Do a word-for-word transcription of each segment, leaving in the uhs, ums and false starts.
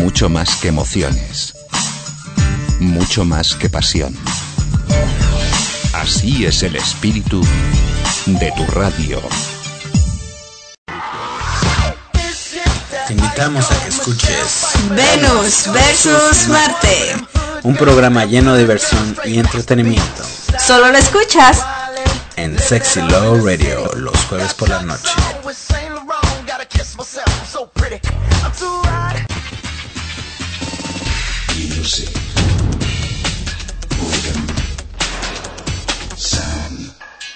mucho más que emociones, mucho más que pasión. Así es el espíritu de tu radio. Te invitamos a que escuches Venus versus Marte, un programa lleno de diversión y entretenimiento. Solo lo escuchas en Sexy Low Radio los jueves por la noche. Music, rhythm, sound.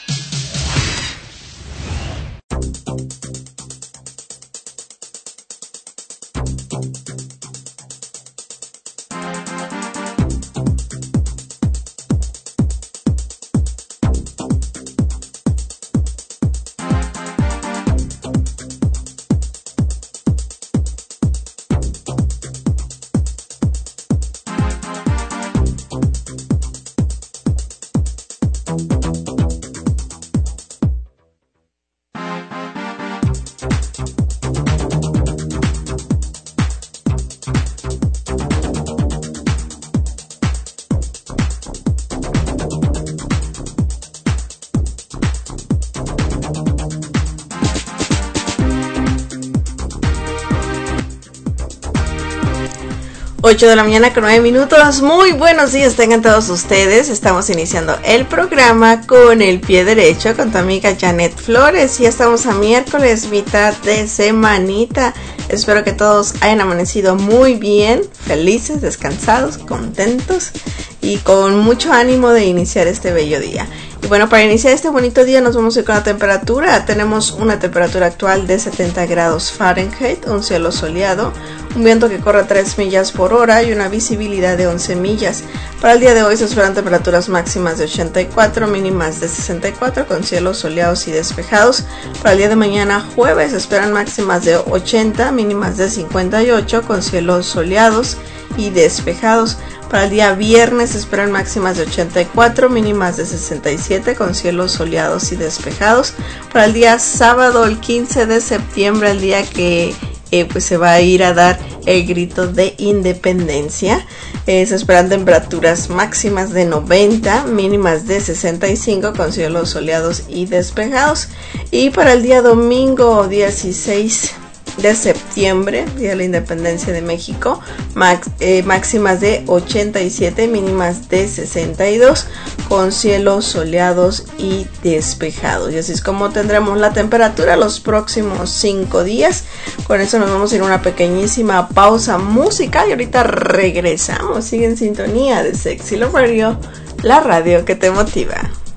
ocho de la mañana con nueve minutos. Muy buenos días tengan todos ustedes. Estamos iniciando el programa con el pie derecho con tu amiga Janet Flores. Ya estamos a miércoles, mitad de semanita. Espero que todos hayan amanecido muy bien, felices, descansados, contentos y con mucho ánimo de iniciar este bello día. Y bueno, para iniciar este bonito día nos vamos a ir con la temperatura. Tenemos una temperatura actual de setenta grados Fahrenheit, un cielo soleado, un viento que corre a tres millas por hora y una visibilidad de once millas. Para el día de hoy se esperan temperaturas máximas de ochenta y cuatro, mínimas de sesenta y cuatro, con cielos soleados y despejados. Para el día de mañana jueves se esperan máximas de ochenta, mínimas de cincuenta y ocho, con cielos soleados y despejados. Para el día viernes se esperan máximas de ochenta y cuatro, mínimas de sesenta y siete, con cielos soleados y despejados. Para el día sábado, el quince de septiembre, el día que eh, pues se va a ir a dar el grito de independencia, eh, se esperan temperaturas máximas de noventa, mínimas de sesenta y cinco, con cielos soleados y despejados. Y para el día domingo dieciséis de septiembre, día de la independencia de México, max, eh, máximas de ochenta y siete, mínimas de sesenta y dos, con cielos soleados y despejados. Y así es como tendremos la temperatura los próximos cinco días. Con eso nos vamos a ir a una pequeñísima pausa musical y ahorita regresamos. Sigue en sintonía de Sexy Love Radio, la radio que te motiva.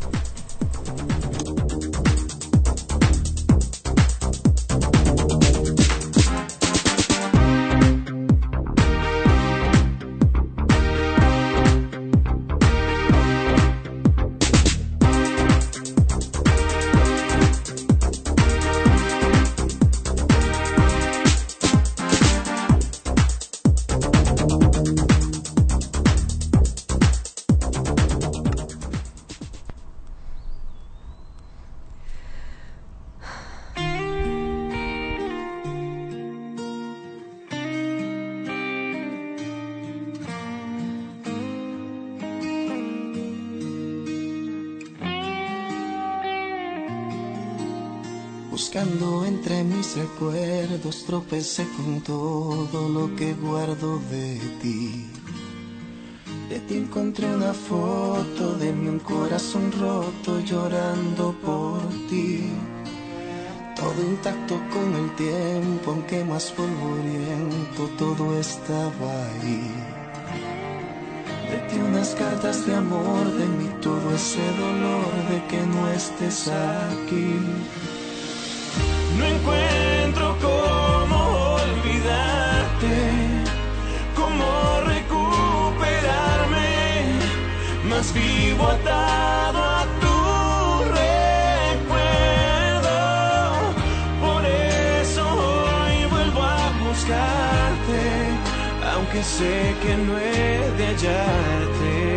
Buscando entre mis recuerdos, tropecé con todo lo que guardo de ti. De ti encontré una foto de mí, un corazón roto llorando por ti. Todo intacto con el tiempo, aunque más polvoriento, todo estaba ahí. De ti unas cartas de amor, de mí todo ese dolor de que no estés aquí. No encuentro cómo olvidarte, cómo recuperarme, más vivo atado a tu recuerdo. Por eso hoy vuelvo a buscarte, aunque sé que no he de hallarte.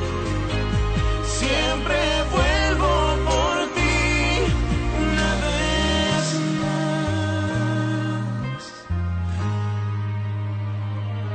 Siempre vuelvo por ti una vez más.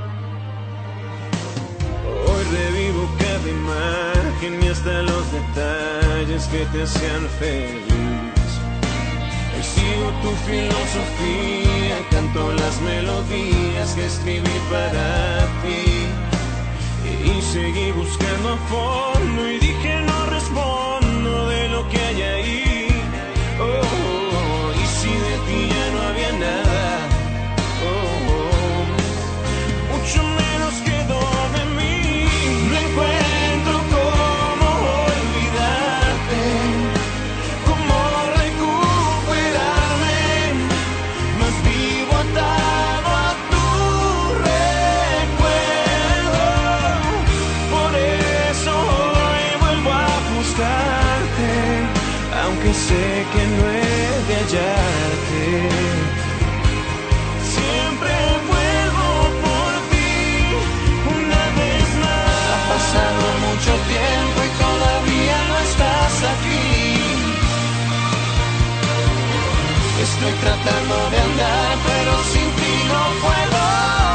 imagen y hasta los detalles que te hacían feliz. Hoy sigo tu filosofía, canto las melodías que escribí para ti. Y seguí buscando a fondo y dije no respondo de lo que hay ahí. Oh, oh, oh, y si de ti ya no había nada, oh, oh, mucho menos quedó de mí. No encuentro cómo olvidarte, cómo recuperarme, más vivo atado a tu recuerdo. Por eso hoy vuelvo a buscarte, aunque sé que no he de hallarte. Siempre vuelvo por ti, una vez más. Ha pasado mucho tiempo y todavía no estás aquí. Estoy tratando de andar, pero sin ti no puedo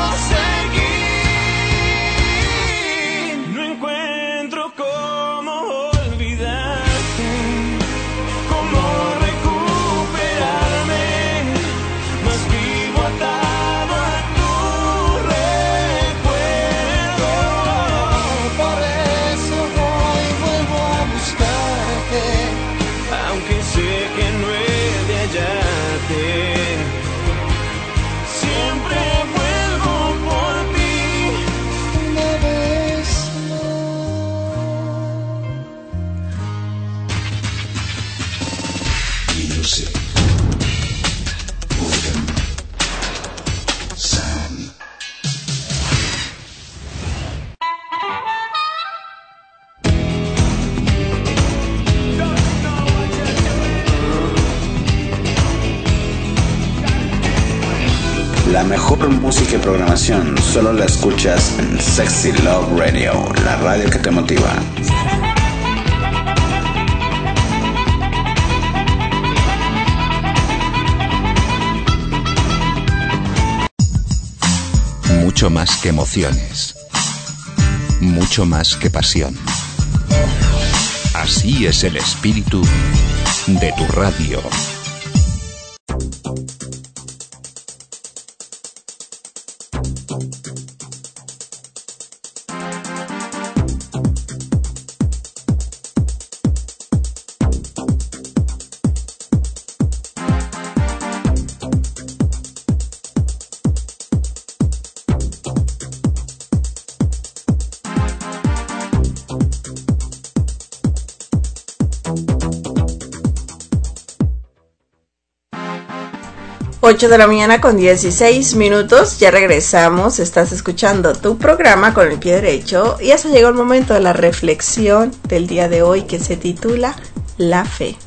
seguir. No encuentro cómo olvidarte, cómo recuperarme, más vivo atado a tu recuerdo. Por eso hoy vuelvo a buscarte, aunque sé que no he de hallarte. Siempre vuelvo por ti, una vez Music. Rhythm. Sound. La mejor música y programación solo la escuchas en Sexy Love Radio, la radio que te motiva. Mucho más que emociones. Mucho más que pasión. Así es el espíritu de tu radio. ocho de la mañana con dieciséis minutos, ya regresamos, estás escuchando tu programa Con el Pie Derecho y hasta llegó el momento de la reflexión del día de hoy que se titula La Fe.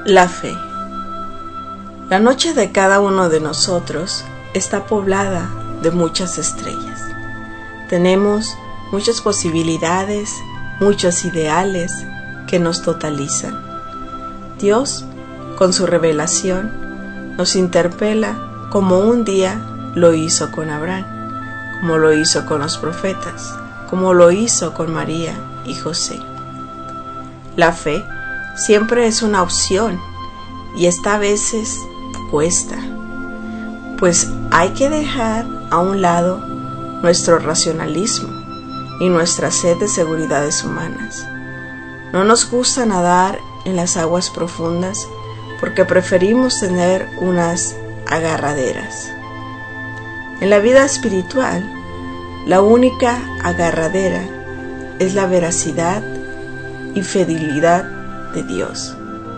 La fe. La noche de cada uno de nosotros está poblada de muchas estrellas. Tenemos muchas posibilidades, muchos ideales que nos totalizan. Dios, con su revelación, nos interpela como un día lo hizo con Abraham, como lo hizo con los profetas, como lo hizo con María y José. La fe siempre es una opción y esta a veces cuesta, pues hay que dejar a un lado nuestro racionalismo y nuestra sed de seguridades humanas. No nos gusta nadar en las aguas profundas porque preferimos tener unas agarraderas. En la vida espiritual, la única agarradera es la veracidad y fidelidad de Dios.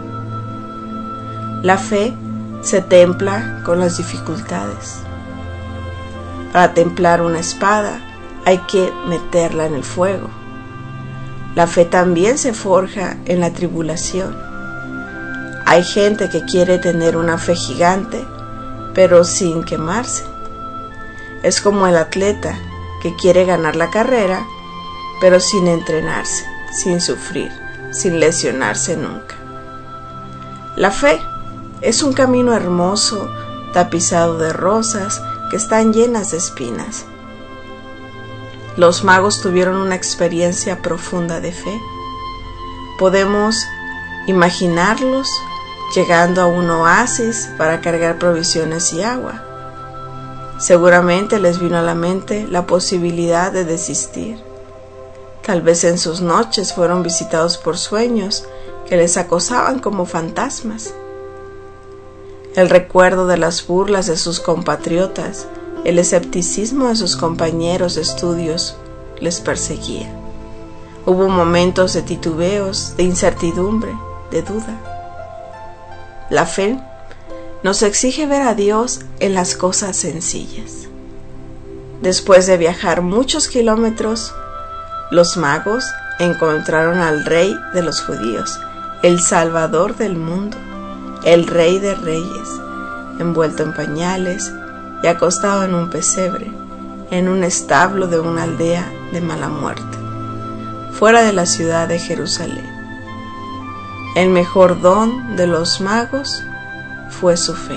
La fe se templa con las dificultades. Para templar una espada hay que meterla en el fuego. La fe también se forja en la tribulación. Hay gente que quiere tener una fe gigante, pero sin quemarse. Es como el atleta que quiere ganar la carrera, pero sin entrenarse, sin sufrir, sin lesionarse nunca. La fe es un camino hermoso, tapizado de rosas que están llenas de espinas. Los magos tuvieron una experiencia profunda de fe. Podemos imaginarlos llegando a un oasis para cargar provisiones y agua. Seguramente les vino a la mente la posibilidad de desistir. Tal vez en sus noches fueron visitados por sueños que les acosaban como fantasmas. El recuerdo de las burlas de sus compatriotas, el escepticismo de sus compañeros de estudios les perseguía. Hubo momentos de titubeos, de incertidumbre, de duda. La fe nos exige ver a Dios en las cosas sencillas. Después de viajar muchos kilómetros, los magos encontraron al Rey de los judíos, el Salvador del mundo, el Rey de Reyes, envuelto en pañales y acostado en un pesebre, en un establo de una aldea de mala muerte, fuera de la ciudad de Jerusalén. El mejor don de los magos fue su fe.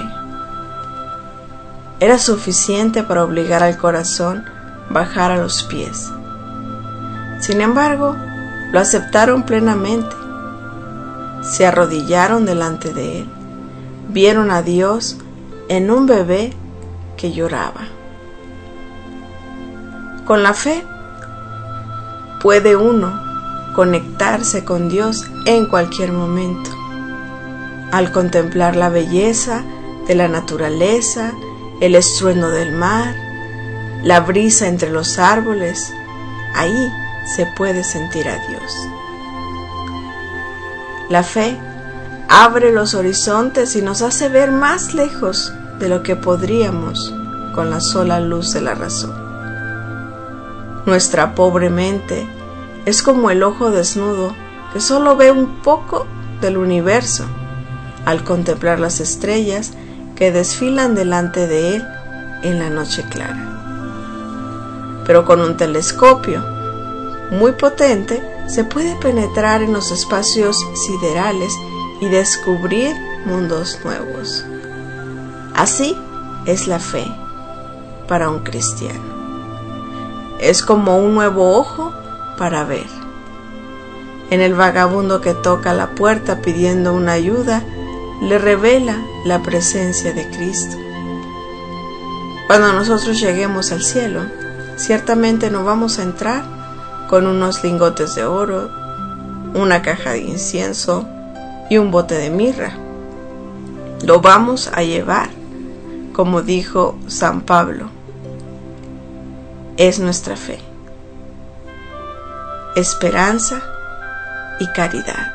Era suficiente para obligar al corazón a bajar a los pies. Sin embargo, lo aceptaron plenamente. Se arrodillaron delante de él. Vieron a Dios en un bebé que lloraba. Con la fe puede uno conectarse con Dios en cualquier momento. Al contemplar la belleza de la naturaleza, el estruendo del mar, la brisa entre los árboles, ahí se puede sentir a Dios. La fe abre los horizontes y nos hace ver más lejos de lo que podríamos con la sola luz de la razón. Nuestra pobre mente es como el ojo desnudo que solo ve un poco del universo al contemplar las estrellas que desfilan delante de él en la noche clara. Pero con un telescopio muy potente se puede penetrar en los espacios siderales y descubrir mundos nuevos. Así es la fe para un cristiano. Es como un nuevo ojo para ver. En el vagabundo que toca la puerta pidiendo una ayuda, le revela la presencia de Cristo. Cuando nosotros lleguemos al cielo, ciertamente no vamos a entrar con unos lingotes de oro, una caja de incienso y un bote de mirra. Lo vamos a llevar, como dijo San Pablo. Es nuestra fe, esperanza y caridad.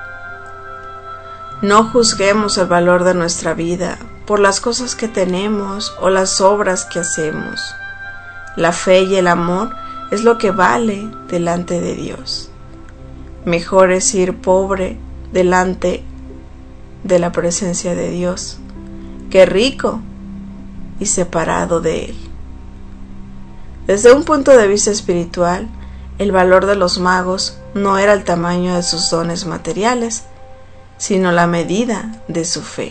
No juzguemos el valor de nuestra vida por las cosas que tenemos o las obras que hacemos. La fe y el amor es lo que vale delante de Dios. Mejor es ir pobre delante de la presencia de Dios que rico y separado de Él. Desde un punto de vista espiritual, el valor de los magos no era el tamaño de sus dones materiales, sino la medida de su fe.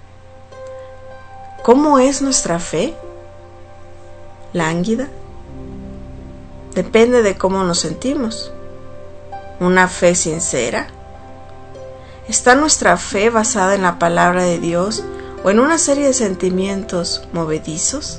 ¿Cómo es nuestra fe? ¿Lánguida? Depende de cómo nos sentimos. ¿Una fe sincera? ¿Está nuestra fe basada en la palabra de Dios o en una serie de sentimientos movedizos?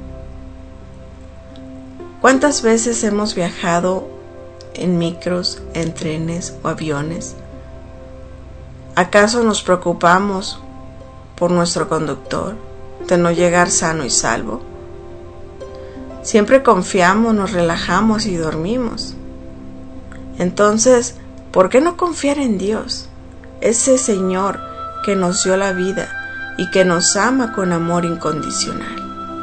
¿Cuántas veces hemos viajado en micros, en trenes o aviones? ¿Acaso nos preocupamos por nuestro conductor, de no llegar sano y salvo? Siempre confiamos, nos relajamos y dormimos. Entonces, ¿por qué no confiar en Dios, ese Señor que nos dio la vida y que nos ama con amor incondicional?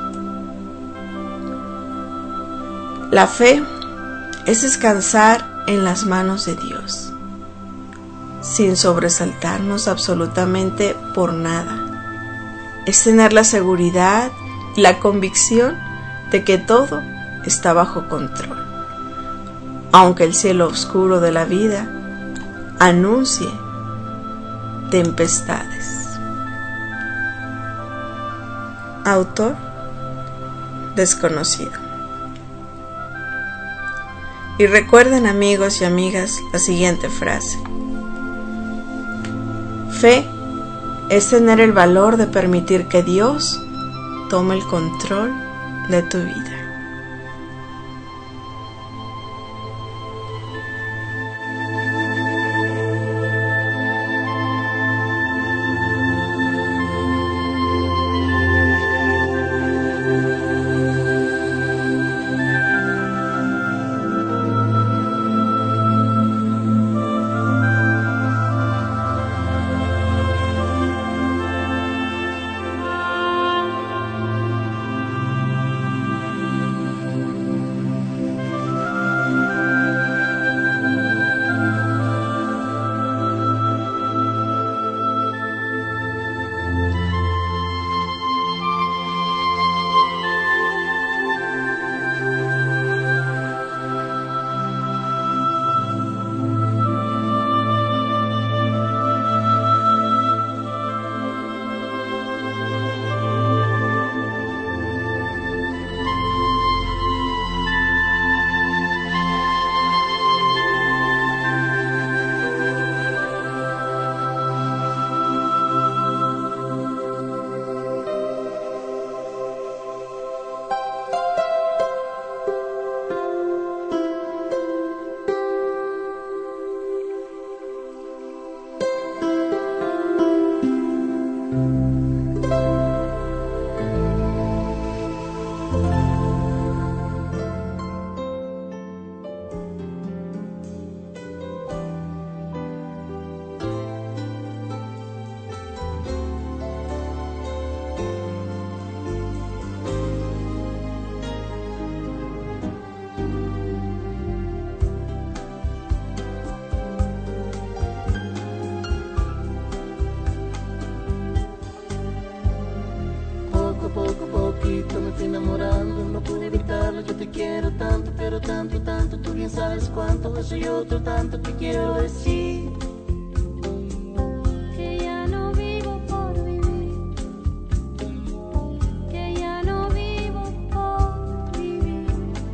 La fe es descansar en las manos de Dios, sin sobresaltarnos absolutamente por nada. Es tener la seguridad y la convicción de que todo está bajo control, aunque el cielo oscuro de la vida anuncie tempestades. Autor desconocido. Y recuerden, amigos y amigas, la siguiente frase: fe es tener el valor de permitir que Dios tome el control de tu vida. Me fui enamorando, no pude evitarlo. Yo te quiero tanto, pero tanto, tanto. Tú bien sabes cuánto, eso y otro tanto que quiero decir. Que ya no vivo por vivir, que ya no vivo por vivir.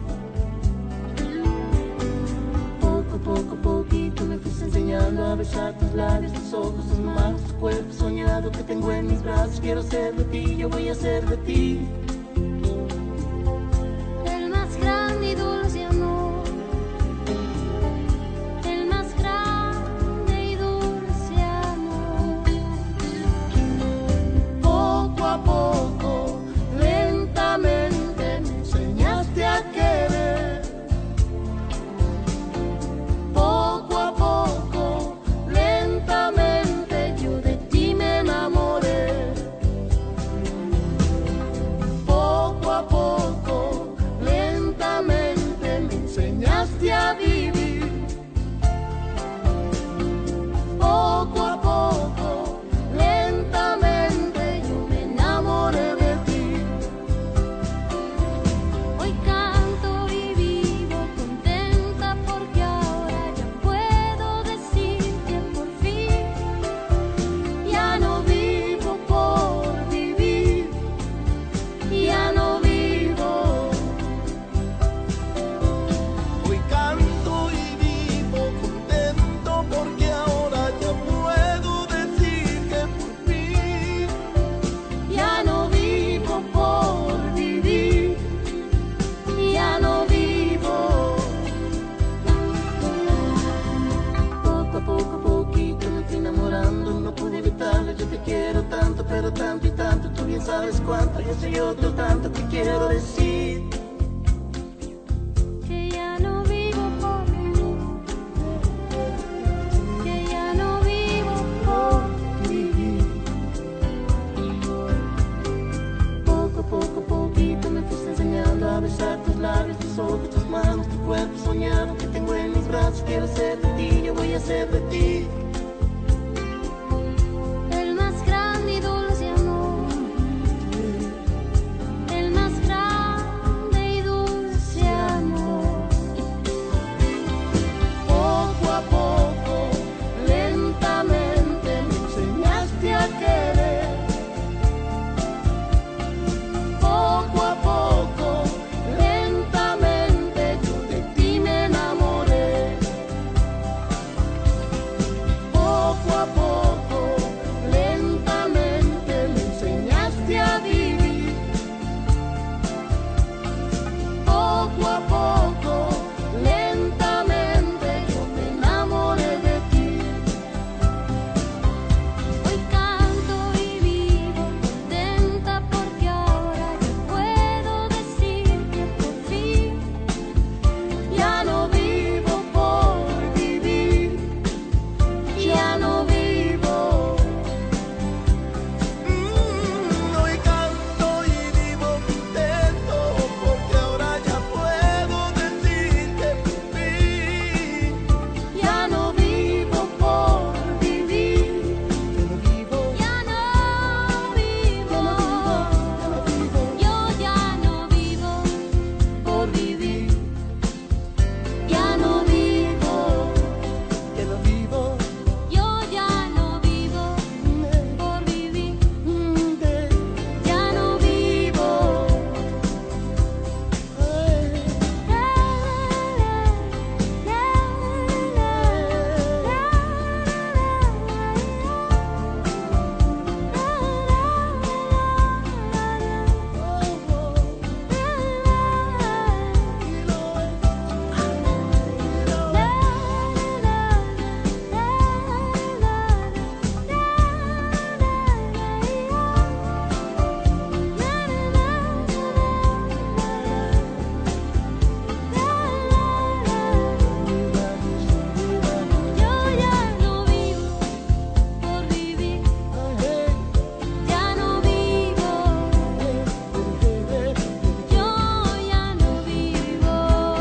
Poco, poco, poquito me fuiste enseñando a besar tus labios, tus ojos, tus manos, tu cuerpo soñado que tengo en mis brazos. Quiero ser de ti, yo voy a ser de ti. cosas y otro tanto que quiero decir. Que ya no vivo por vivir, que ya no vivo por vivir. Poco a poco, poquito me fuiste enseñando a besar tus labios, tus ojos, tus manos, tu cuerpo soñado que tengo en mis brazos. Quiero ser de ti, yo voy a ser de ti. El más grande y dulce amor, el más grande y dulce amor. Poco a poco, lentamente me enseñaste a querer. Poco a poco, lentamente yo de ti me enamoré. Poco a poco, lentamente me enseñaste a vivir. Poco a poco, lentamente yo me enamoré de ti. Hoy canto y vivo contenta porque ahora yo puedo decir que por fin Ya no vivo por vivir, ya no vivo. Mm, hoy canto y vivo contento porque ahora ya puedo decir que por fin ya no vivo por vivir. Ya no vivo, ya no vivo, yo ya no vivo por vivir. Ya no vivo, ya no vivo. yo ya no vivo por vivir, Ya no vivo. yo ya no vivo por vivir, ya no vivo, yo ya no vivo.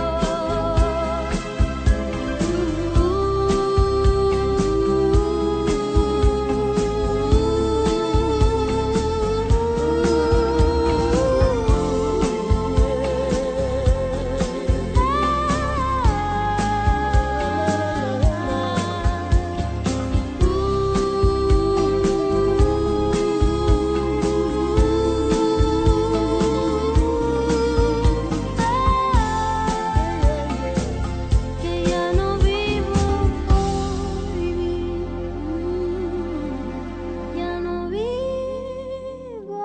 Que ya no vivo por vivir, ya no vivo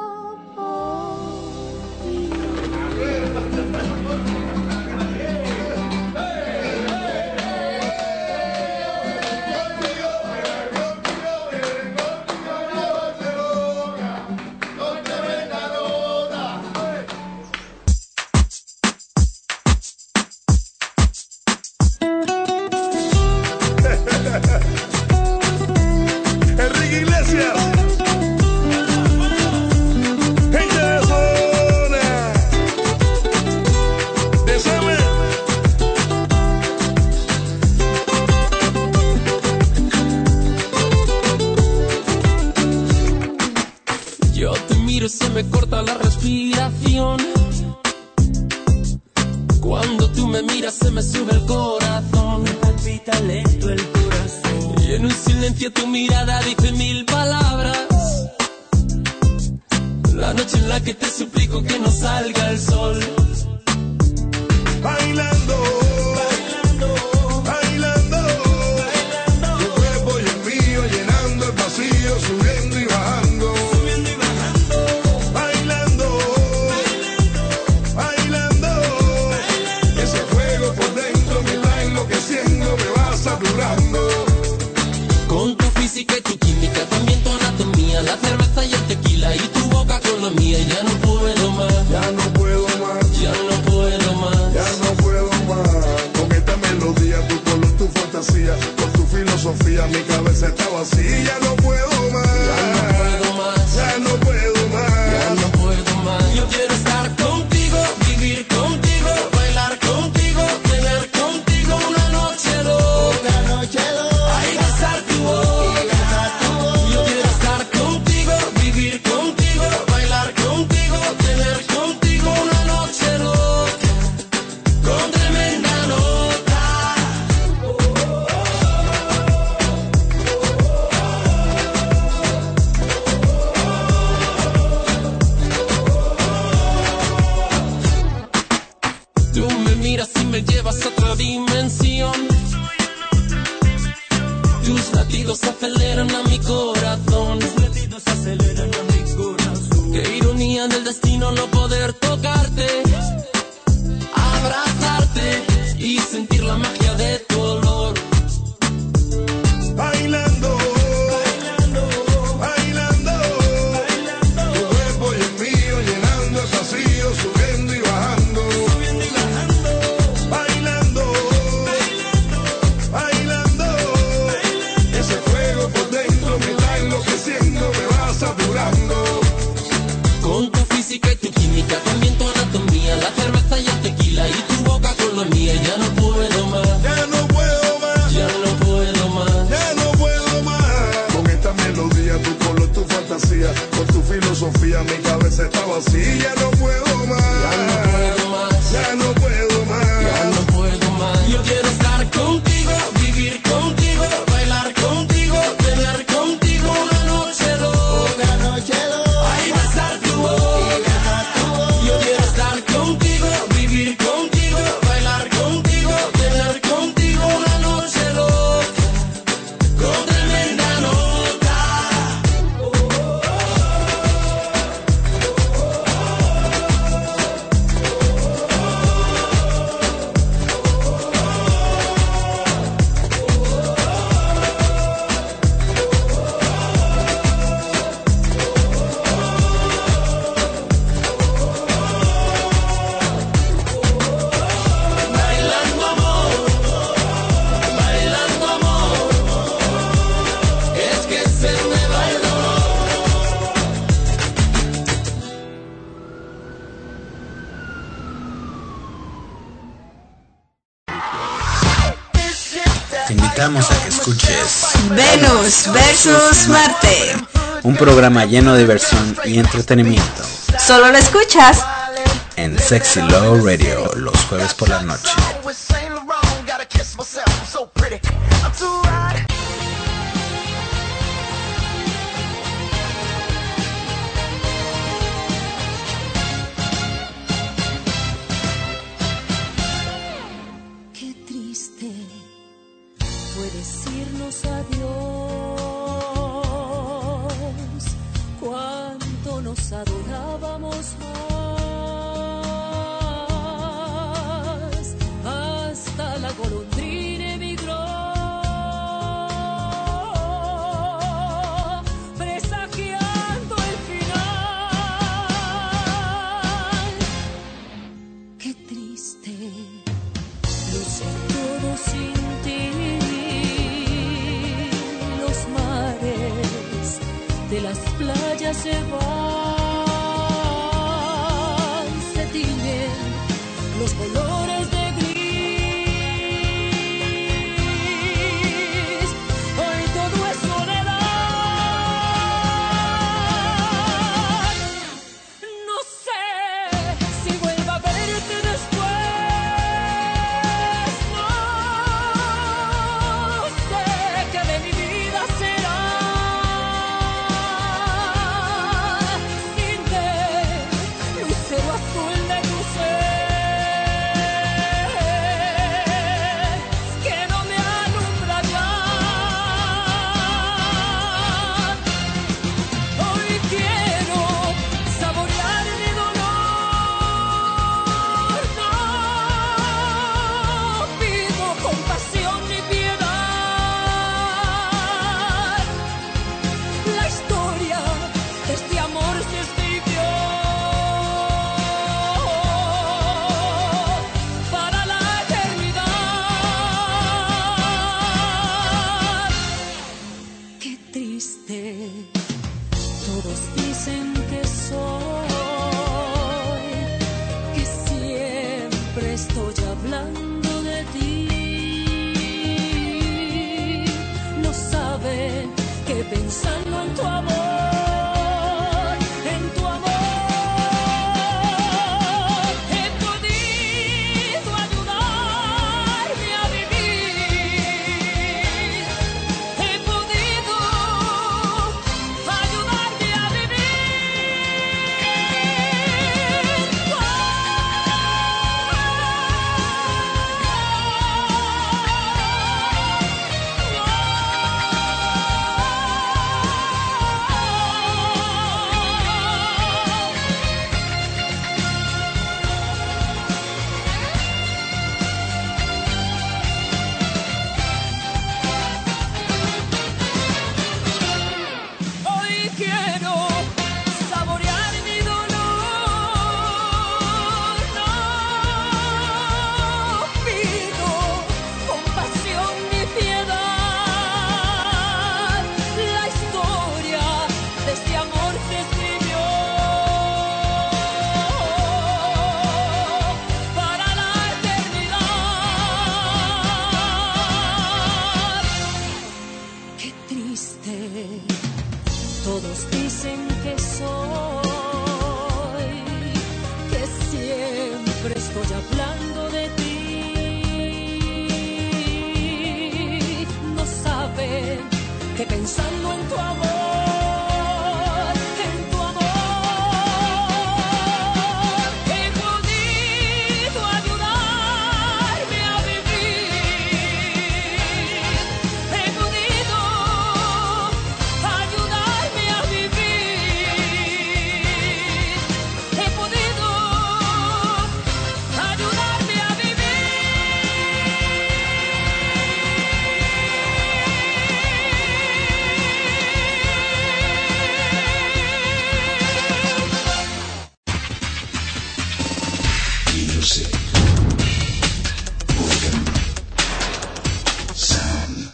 por vivir. Enrique Iglesias, gente de zona, Desame. Yo te miro y se me corta la respiración. Cuando tú me miras se me sube el corazón. Me palpita lento el corazón. Y en un silencio tu mirada dice mil palabras. La noche en la que te suplico que no salga el sol. Bailando, bailando, bailando, tu cuerpo y el mío llenando el vacío, subiendo y bajando, subiendo y bajando, bailando, bailando, bailando, ese fuego por dentro me va enloqueciendo, me va saturando. Con tu física y tu química, también tu anatomía, la cerveza y el tequila y tu boca con la mía, ya no Tú me miras y me llevas a otra dimensión. Tus latidos aceleran a mi corazón. Tus latidos aceleran a mi corazón. Qué ironía del destino no poder tocarte, abrazarte y sentir la magia de tu olor. Bailando, bailando, bailando, bailando. Tu cuerpo y el mío llenando el vacío, subiendo y bajando, subiendo y bajando. Bailando, bailando, bailando, bailando. Ese fuego por dentro me está enloqueciendo, me va saturando. Con tu física y tu química, también tu anatomía, la cerveza y el tequila y tu boca con la mía. Ya no puedo más, Ya no puedo más, ya no puedo más. ya no puedo más. Con esta melodía, tu color, tu fantasía, con tu filosofía, mi cabeza está vacía. Ya no puedo más, Ya no puedo más, ya no puedo más. ya no puedo más. Yo quiero estar contigo, vivir contigo, bailar contigo, tener contigo una noche loca, noche loca. Ay, besar tu boca. Yo quiero estar contigo, vivir contigo, bailar contigo, tener contigo una noche loca, con tremenda nota. Bailando amor, bailando amor, es que se me va el dolor. Te invitamos a que escuches Venus versus Marte. un programa lleno de diversión y entretenimiento Solo lo escuchas en Sexy Love Radio los jueves por la noche. Qué triste fue decirnos adiós. Cuánto nos adorábamos más. Hasta la golondrina emigró, presagiando el final. Qué triste luce todo sin ti. Los mares de las playas se van, se tiñen los colores de gris. Hoy todo es soledad. No sé si vuelva a verte después. No sé qué de mi vida será sin ver lucero azul de tu ser, que no me alumbra ya. Hoy quiero saborear mi dolor. No pido compasión ni piedad. La historia de este amor se escribió para la eternidad. Qué triste, todos dicen que soy, que siempre estoy hablando de ti. No saben que pensando en tu amor, en tu amor, he podido ayudarme a vivir. He podido ayudarme a vivir. siempre estoy hablando de ti. No saben que pensando en tu amor, en tu amor, he podido ayudarme a vivir. He podido ayudarme a vivir. He podido ayudarme a Music. Organ. Sound.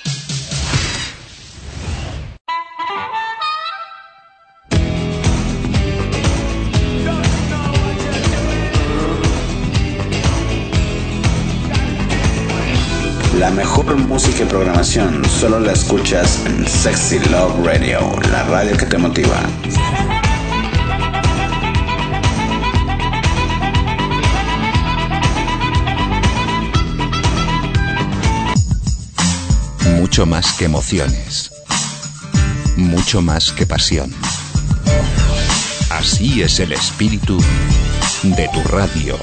La mejor música y programación solo la escuchas en Sexy Love Radio, la radio que te motiva. Mucho más que emociones. Mucho más que pasión. Así es el espíritu de tu radio.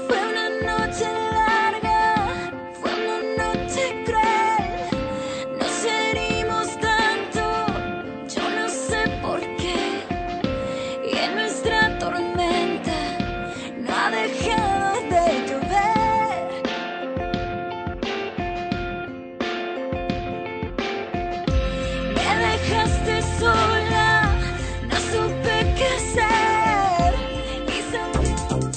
Fue una noche larga, fue una noche cruel. Nos herimos tanto, yo no sé por qué. Y en nuestra tormenta no ha dejado de llover. Me dejaste sola, no supe qué hacer. Y se-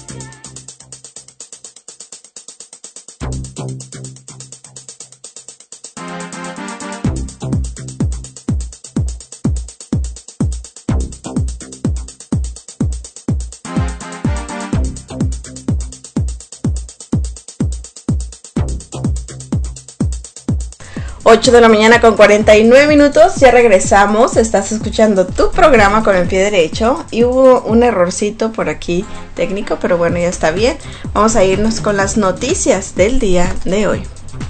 ocho de la mañana con cuarenta y nueve minutos, ya regresamos, estás escuchando tu programa con el pie derecho y hubo un errorcito por aquí técnico, pero bueno, ya está bien. Vamos a irnos con las noticias del día de hoy.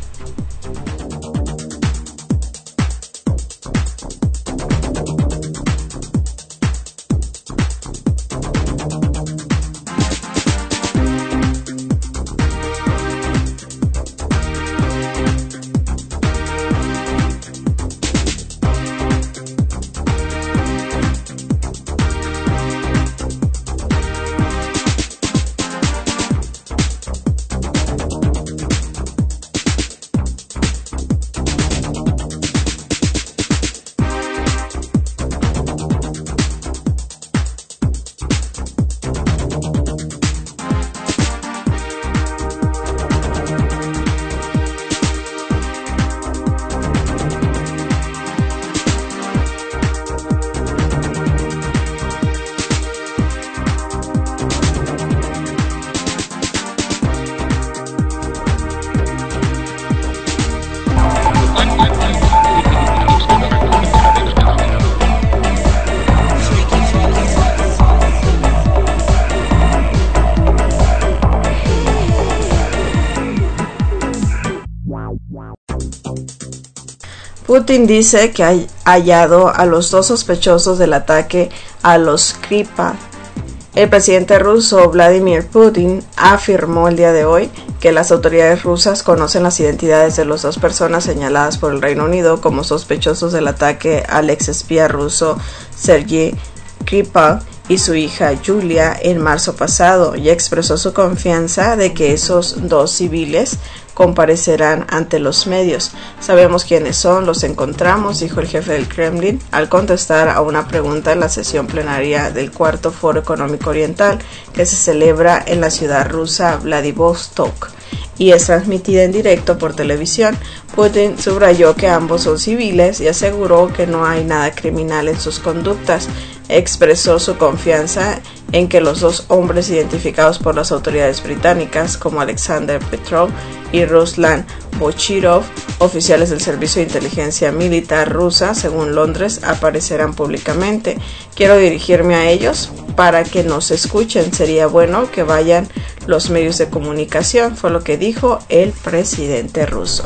Putin dice que ha hallado a los dos sospechosos del ataque a los Skripal. El presidente ruso Vladimir Putin afirmó el día de hoy que las autoridades rusas conocen las identidades de las dos personas señaladas por el Reino Unido como sospechosos del ataque al exespía ruso Sergei Skripal y su hija Yulia en marzo pasado, y expresó su confianza de que esos dos civiles comparecerán ante los medios. Sabemos quiénes son, los encontramos, dijo el jefe del Kremlin al contestar a una pregunta en la sesión plenaria del Cuarto Foro Económico Oriental que se celebra en la ciudad rusa Vladivostok y es transmitida en directo por televisión. Putin subrayó que ambos son civiles y aseguró que no hay nada criminal en sus conductas. Expresó su confianza en que los dos hombres identificados por las autoridades británicas como Alexander Petrov y Ruslan Bochirov, oficiales del Servicio de Inteligencia Militar rusa, según Londres, aparecerán públicamente. Quiero dirigirme a ellos para que nos escuchen. Sería bueno que vayan los medios de comunicación, fue lo que dijo el presidente ruso.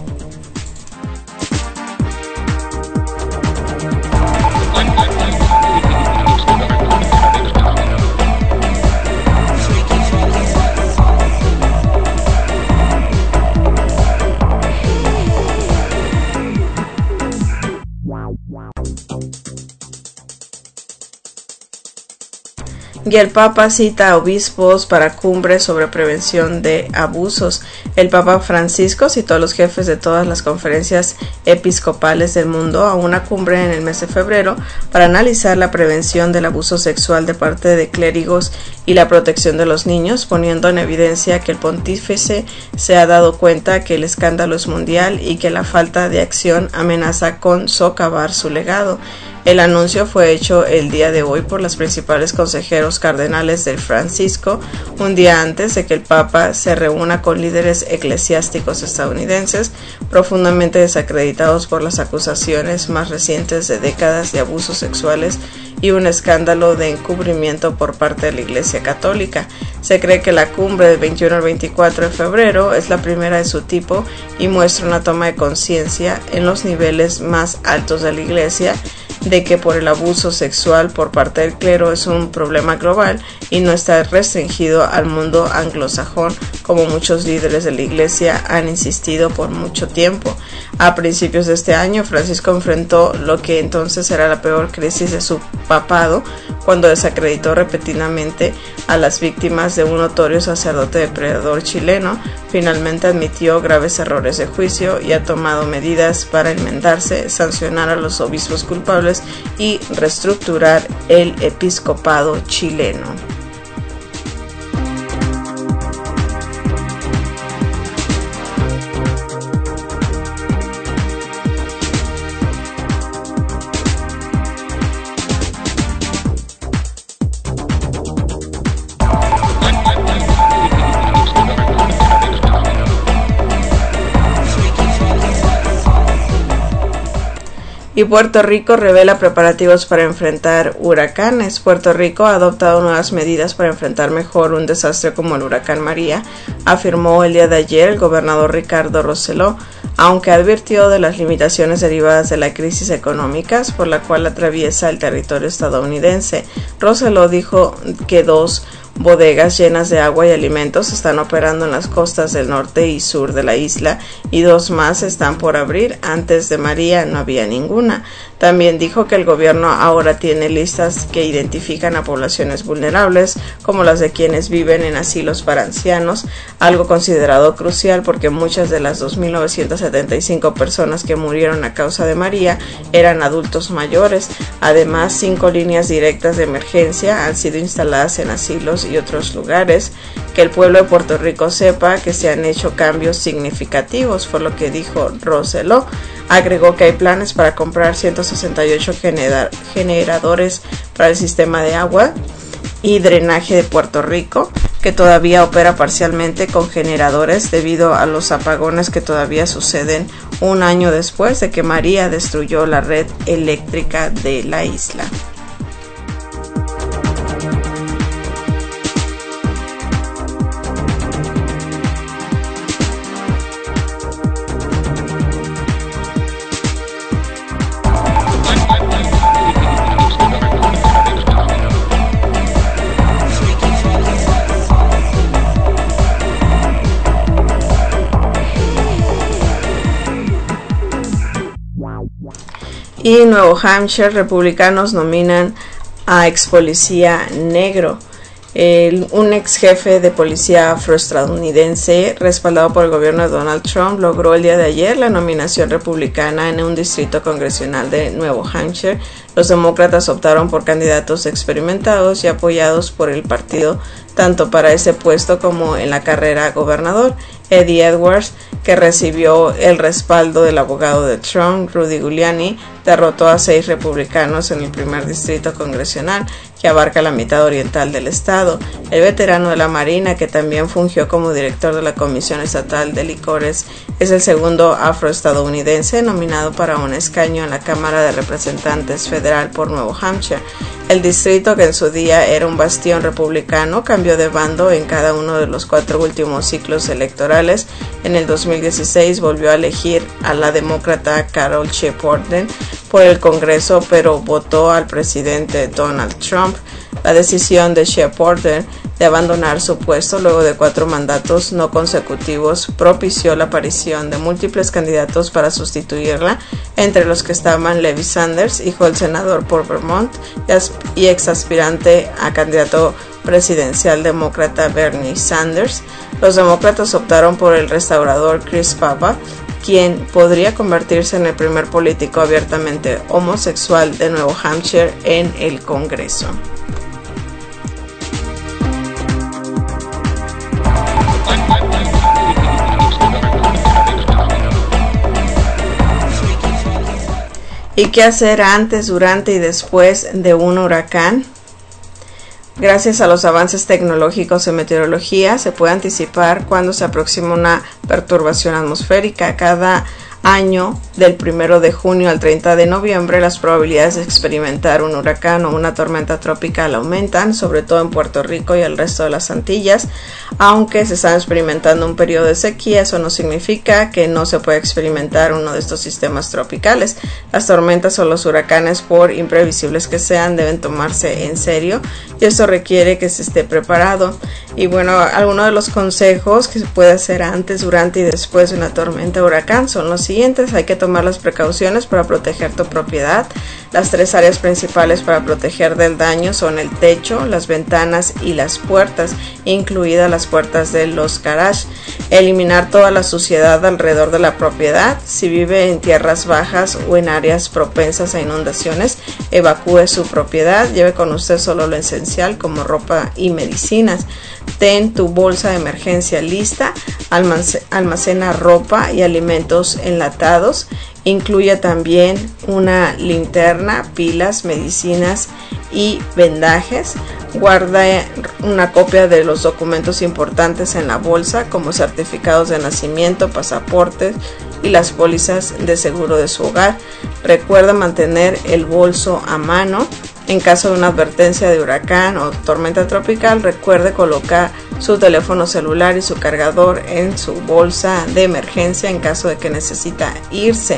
Y el Papa cita a obispos para cumbre sobre prevención de abusos. El Papa Francisco citó a los jefes de todas las conferencias episcopales del mundo a una cumbre en el mes de febrero para analizar la prevención del abuso sexual de parte de clérigos y la protección de los niños, poniendo en evidencia que el pontífice se ha dado cuenta que el escándalo es mundial y que la falta de acción amenaza con socavar su legado. El anuncio fue hecho el día de hoy por los principales consejeros cardenales de Francisco, un día antes de que el Papa se reúna con líderes eclesiásticos estadounidenses profundamente desacreditados por las acusaciones más recientes de décadas de abusos sexuales y un escándalo de encubrimiento por parte de la Iglesia Católica. Se cree que la cumbre del veintiuno al veinticuatro de febrero es la primera de su tipo y muestra una toma de conciencia en los niveles más altos de la Iglesia de que por el abuso sexual por parte del clero es un problema global y no está restringido al mundo anglosajón, como muchos líderes de la Iglesia han insistido por mucho tiempo. A principios de este año, Francisco enfrentó lo que entonces era la peor crisis de su papado, cuando desacreditó repetidamente a las víctimas de un notorio sacerdote depredador chileno. Finalmente admitió graves errores de juicio y ha tomado medidas para enmendarse, sancionar a los obispos culpables y reestructurar el episcopado chileno. Y Puerto Rico revela preparativos para enfrentar huracanes. Puerto Rico ha adoptado nuevas medidas para enfrentar mejor un desastre como el huracán María, afirmó el día de ayer el gobernador Ricardo Rosselló, aunque advirtió de las limitaciones derivadas de la crisis económica por la cual atraviesa el territorio estadounidense. Rosselló dijo que dos bodegas llenas de agua y alimentos están operando en las costas del norte y sur de la isla y dos más están por abrir. Antes de María no había ninguna. También dijo que el gobierno ahora tiene listas que identifican a poblaciones vulnerables, como las de quienes viven en asilos para ancianos, algo considerado crucial porque muchas de las dos mil novecientas setenta y cinco personas que murieron a causa de María eran adultos mayores. Además, cinco líneas directas de emergencia han sido instaladas en asilos y otros lugares. Que el pueblo de Puerto Rico sepa que se han hecho cambios significativos, fue lo que dijo Rosselló. Agregó que hay planes para comprar ciento sesenta y ocho genera- generadores para el sistema de agua y drenaje de Puerto Rico, que todavía opera parcialmente con generadores debido a los apagones que todavía suceden un año después de que María destruyó la red eléctrica de la isla. Y Nuevo Hampshire, republicanos nominan a ex policía negro. El, un ex jefe de policía afroestadounidense respaldado por el gobierno de Donald Trump logró el día de ayer la nominación republicana en un distrito congresional de Nuevo Hampshire. Los demócratas optaron por candidatos experimentados y apoyados por el partido tanto para ese puesto como en la carrera a gobernador. Eddie Edwards, que recibió el respaldo del abogado de Trump, Rudy Giuliani, derrotó a seis republicanos en el primer distrito congresional, que abarca la mitad oriental del estado. El veterano de la Marina, que también fungió como director de la Comisión Estatal de Licores, es el segundo afroestadounidense nominado para un escaño en la Cámara de Representantes Federal por Nuevo Hampshire. El distrito, que en su día era un bastión republicano, cambió de bando en cada uno de los cuatro últimos ciclos electorales. En el dos mil dieciséis volvió a elegir a la demócrata Carol Shepard por el Congreso, pero votó al presidente Donald Trump. La decisión de Shepard de abandonar su puesto luego de cuatro mandatos no consecutivos propició la aparición de múltiples candidatos para sustituirla, entre los que estaban Levi Sanders, hijo del senador por Vermont y ex aspirante a candidato presidencial demócrata Bernie Sanders. Los demócratas optaron por el restaurador Chris Papa, quien podría convertirse en el primer político abiertamente homosexual de Nuevo Hampshire en el Congreso. ¿Y qué hacer antes, durante y después de un huracán? Gracias a los avances tecnológicos en meteorología, se puede anticipar cuándo se aproxima una perturbación atmosférica. Cada año, del primero de junio al treinta de noviembre, las probabilidades de experimentar un huracán o una tormenta tropical aumentan, sobre todo en Puerto Rico y el resto de las Antillas. Aunque se está experimentando un periodo de sequía, eso no significa que no se pueda experimentar uno de estos sistemas tropicales. Las tormentas o los huracanes, por imprevisibles que sean, deben tomarse en serio y esto requiere que se esté preparado. Y bueno, algunos de los consejos que se puede hacer antes, durante y después de una tormenta o huracán son los siguientes. Hay que tomar las precauciones para proteger tu propiedad. Las tres áreas principales para proteger del daño son el techo, las ventanas y las puertas, incluidas las puertas de los garages. Eliminar toda la suciedad alrededor de la propiedad. Si vive en tierras bajas o en áreas propensas a inundaciones, evacúe su propiedad. Lleve con usted solo lo esencial como ropa y medicinas. Ten tu bolsa de emergencia lista. Almacena ropa y alimentos enlatados. Incluye también una linterna, pilas, medicinas y vendajes. Guarda una copia de los documentos importantes en la bolsa, como certificados de nacimiento, pasaportes y las pólizas de seguro de su hogar. Recuerda mantener el bolso a mano. En caso de una advertencia de huracán o tormenta tropical, recuerde colocar su teléfono celular y su cargador en su bolsa de emergencia en caso de que necesita irse.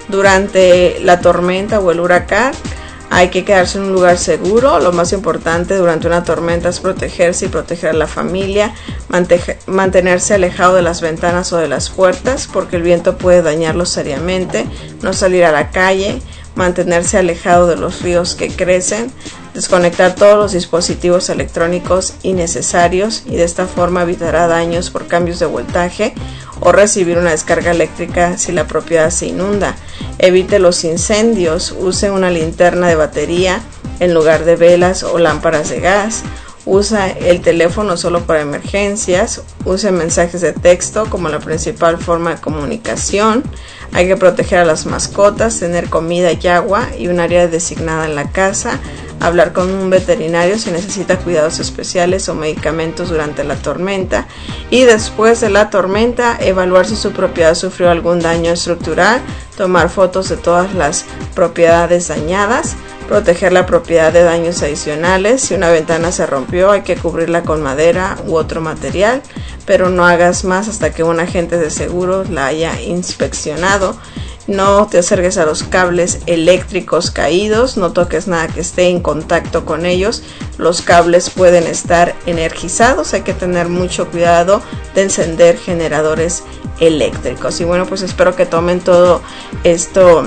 Durante la tormenta o el huracán, hay que quedarse en un lugar seguro. Lo más importante durante una tormenta es protegerse y proteger a la familia, mantenerse alejado de las ventanas o de las puertas porque el viento puede dañarlos seriamente, no salir a la calle, mantenerse alejado de los ríos que crecen, desconectar todos los dispositivos electrónicos innecesarios y de esta forma evitará daños por cambios de voltaje o recibir una descarga eléctrica si la propiedad se inunda. Evite los incendios, use una linterna de batería en lugar de velas o lámparas de gas. Usa el teléfono solo para emergencias. Use mensajes de texto como la principal forma de comunicación. Hay que proteger a las mascotas, tener comida y agua y un área designada en la casa. Hablar con un veterinario si necesita cuidados especiales o medicamentos durante la tormenta. Y después de la tormenta, evaluar si su propiedad sufrió algún daño estructural. Tomar fotos de todas las propiedades dañadas. Proteger la propiedad de daños adicionales. Si una ventana se rompió, hay que cubrirla con madera u otro material, pero no hagas más hasta que un agente de seguros la haya inspeccionado. No te acerques a los cables eléctricos caídos, no toques nada que esté en contacto con ellos. Los cables pueden estar energizados, hay que tener mucho cuidado de encender generadores eléctricos. Y bueno, pues espero que tomen todo esto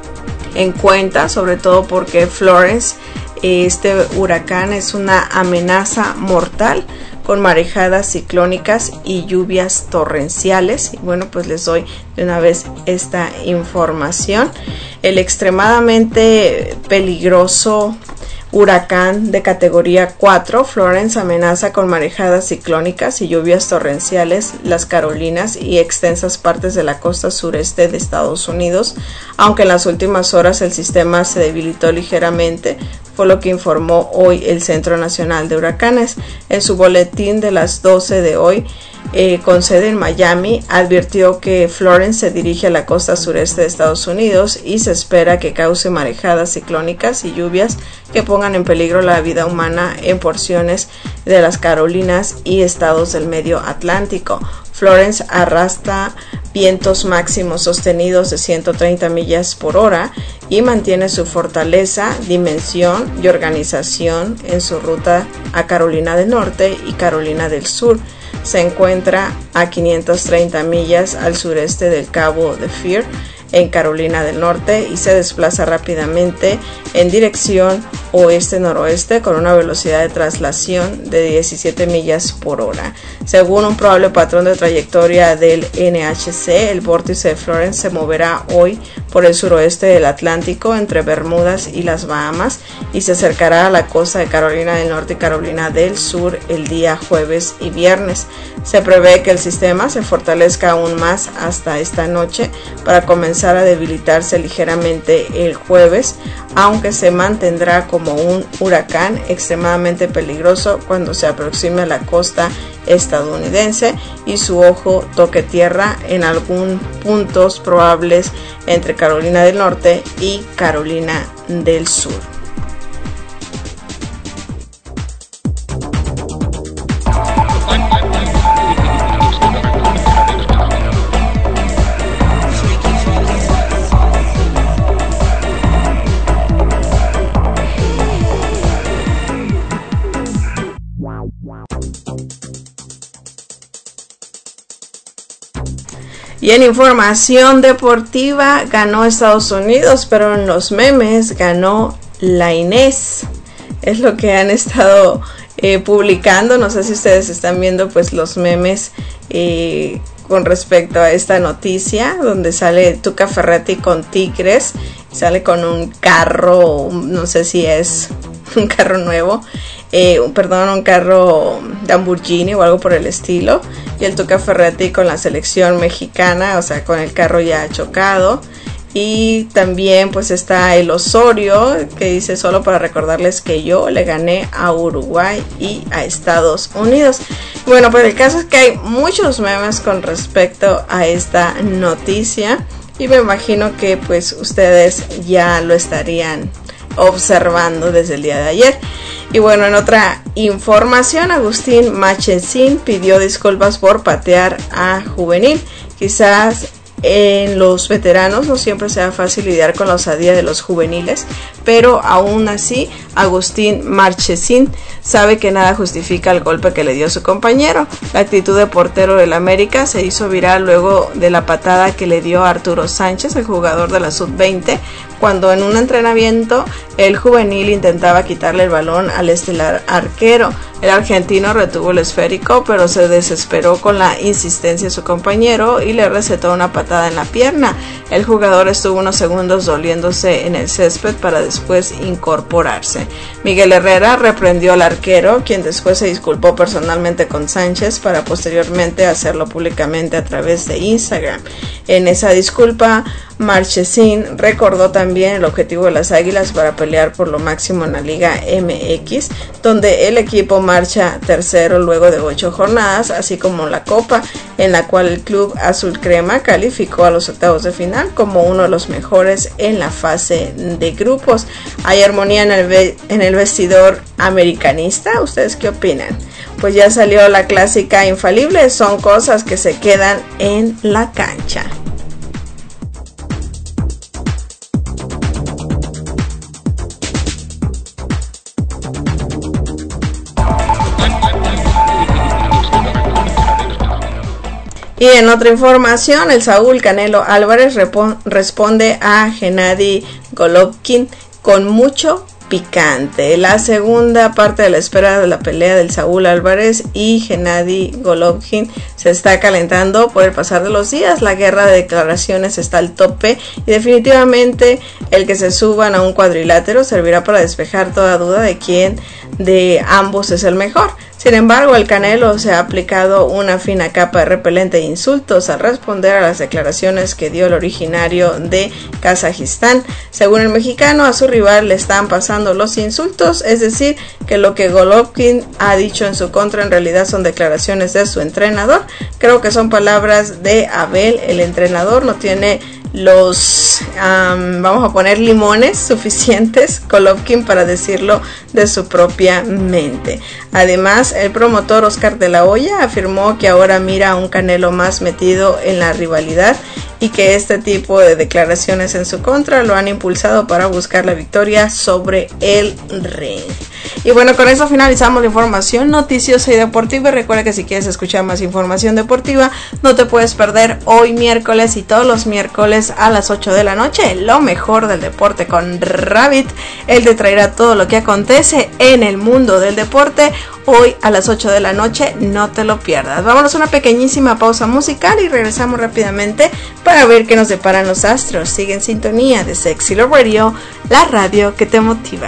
en cuenta, sobre todo porque Florence, este huracán, es una amenaza mortal con marejadas ciclónicas y lluvias torrenciales. Y bueno, pues les doy de una vez esta información. El extremadamente peligroso huracán de categoría cuatro, Florence, amenaza con marejadas ciclónicas y lluvias torrenciales las Carolinas y extensas partes de la costa sureste de Estados Unidos, aunque en las últimas horas el sistema se debilitó ligeramente, fue lo que informó hoy el Centro Nacional de Huracanes. En su boletín de las doce de hoy, eh, con sede en Miami, advirtió que Florence se dirige a la costa sureste de Estados Unidos y se espera que cause marejadas ciclónicas y lluvias que pongan en peligro la vida humana en porciones de las Carolinas y estados del medio Atlántico. Florence arrastra vientos máximos sostenidos de ciento treinta millas por hora y mantiene su fortaleza, dimensión y organización en su ruta a Carolina del Norte y Carolina del Sur. Se encuentra a quinientas treinta millas al sureste del Cabo de Fear en Carolina del Norte y se desplaza rápidamente en dirección oeste-noroeste con una velocidad de traslación de diecisiete millas por hora. Según un probable patrón de trayectoria del N H C, el vórtice de Florence se moverá hoy por el suroeste del Atlántico entre Bermudas y las Bahamas y se acercará a la costa de Carolina del Norte y Carolina del Sur el día jueves y viernes. Se prevé que el sistema se fortalezca aún más hasta esta noche para comenzar a debilitarse ligeramente el jueves, aunque se mantendrá como un huracán extremadamente peligroso cuando se aproxime a la costa estadounidense y su ojo toque tierra en algunos puntos probables entre Carolina del Norte y Carolina del Sur. Y en información deportiva ganó Estados Unidos, pero en los memes ganó la Inés. Es lo que han estado eh, publicando. No sé si ustedes están viendo pues los memes eh, con respecto a esta noticia, donde sale Tuca Ferretti con Tigres, sale con un carro, no sé si es un carro nuevo, eh, perdón, un carro Lamborghini o algo por el estilo, y el Tuca Ferretti con la selección mexicana, o sea, con el carro ya chocado. Y también pues está el Osorio, que dice: solo para recordarles que yo le gané a Uruguay y a Estados Unidos. Bueno, pues el caso es que hay muchos memes con respecto a esta noticia, y me imagino que pues ustedes ya lo estarían observando desde el día de ayer. Y bueno, en otra información, Agustín Marchesín pidió disculpas por patear a Juvenil. Quizás en los veteranos no siempre sea fácil lidiar con la osadía de los juveniles, pero aún así Agustín Marchesín sabe que nada justifica el golpe que le dio su compañero. La actitud de portero del América se hizo viral luego de la patada que le dio a Arturo Sánchez, el jugador de la sub veinte, cuando en un entrenamiento el juvenil intentaba quitarle el balón al estelar arquero. El argentino retuvo el esférico, pero se desesperó con la insistencia de su compañero y le recetó una patada en la pierna. El jugador estuvo unos segundos doliéndose en el césped para después incorporarse. Miguel Herrera reprendió al arquero, quien después se disculpó personalmente con Sánchez para posteriormente hacerlo públicamente a través de Instagram. En esa disculpa, Marchesín recordó también el objetivo de las Águilas para pelear por lo máximo en la Liga M X, donde el equipo marcha tercero luego de ocho jornadas, así como la Copa, en la cual el club azul crema calificó a los octavos de final como uno de los mejores en la fase de grupos. ¿Hay armonía en el, ve- en el vestidor americanista? ¿Ustedes qué opinan? Pues ya salió la clásica infalible: son cosas que se quedan en la cancha. Y en otra información, el Saúl Canelo Álvarez repon- responde a Gennady Golovkin con mucho picante. La segunda parte de la espera de la pelea del Saúl Álvarez y Gennady Golovkin se está calentando por el pasar de los días. La guerra de declaraciones está al tope y definitivamente el que se suban a un cuadrilátero servirá para despejar toda duda de quién de ambos es el mejor. Sin embargo, el Canelo se ha aplicado una fina capa de repelente de insultos al responder a las declaraciones que dio el originario de Kazajistán. Según el mexicano, a su rival le están pasando los insultos, es decir, que lo que Golovkin ha dicho en su contra en realidad son declaraciones de su entrenador. Creo que son palabras de Abel, el entrenador no tiene los, um, vamos a poner limones suficientes, Golovkin, para decirlo de su propia mente. Además, el promotor Oscar de la Hoya afirmó que ahora mira a un Canelo más metido en la rivalidad y que este tipo de declaraciones en su contra lo han impulsado para buscar la victoria sobre el ring. Y bueno, con eso finalizamos la información noticiosa y deportiva. Recuerda que si quieres escuchar más información deportiva, no te puedes perder hoy miércoles y todos los miércoles a las ocho de la noche lo mejor del deporte con Rabbit. Él te traerá todo lo que acontece en el mundo del deporte hoy a las ocho de la noche, no te lo pierdas. Vámonos a una pequeñísima pausa musical y regresamos rápidamente para ver qué nos deparan los astros. Sigue en sintonía de Sexy Love Radio, la radio que te motiva.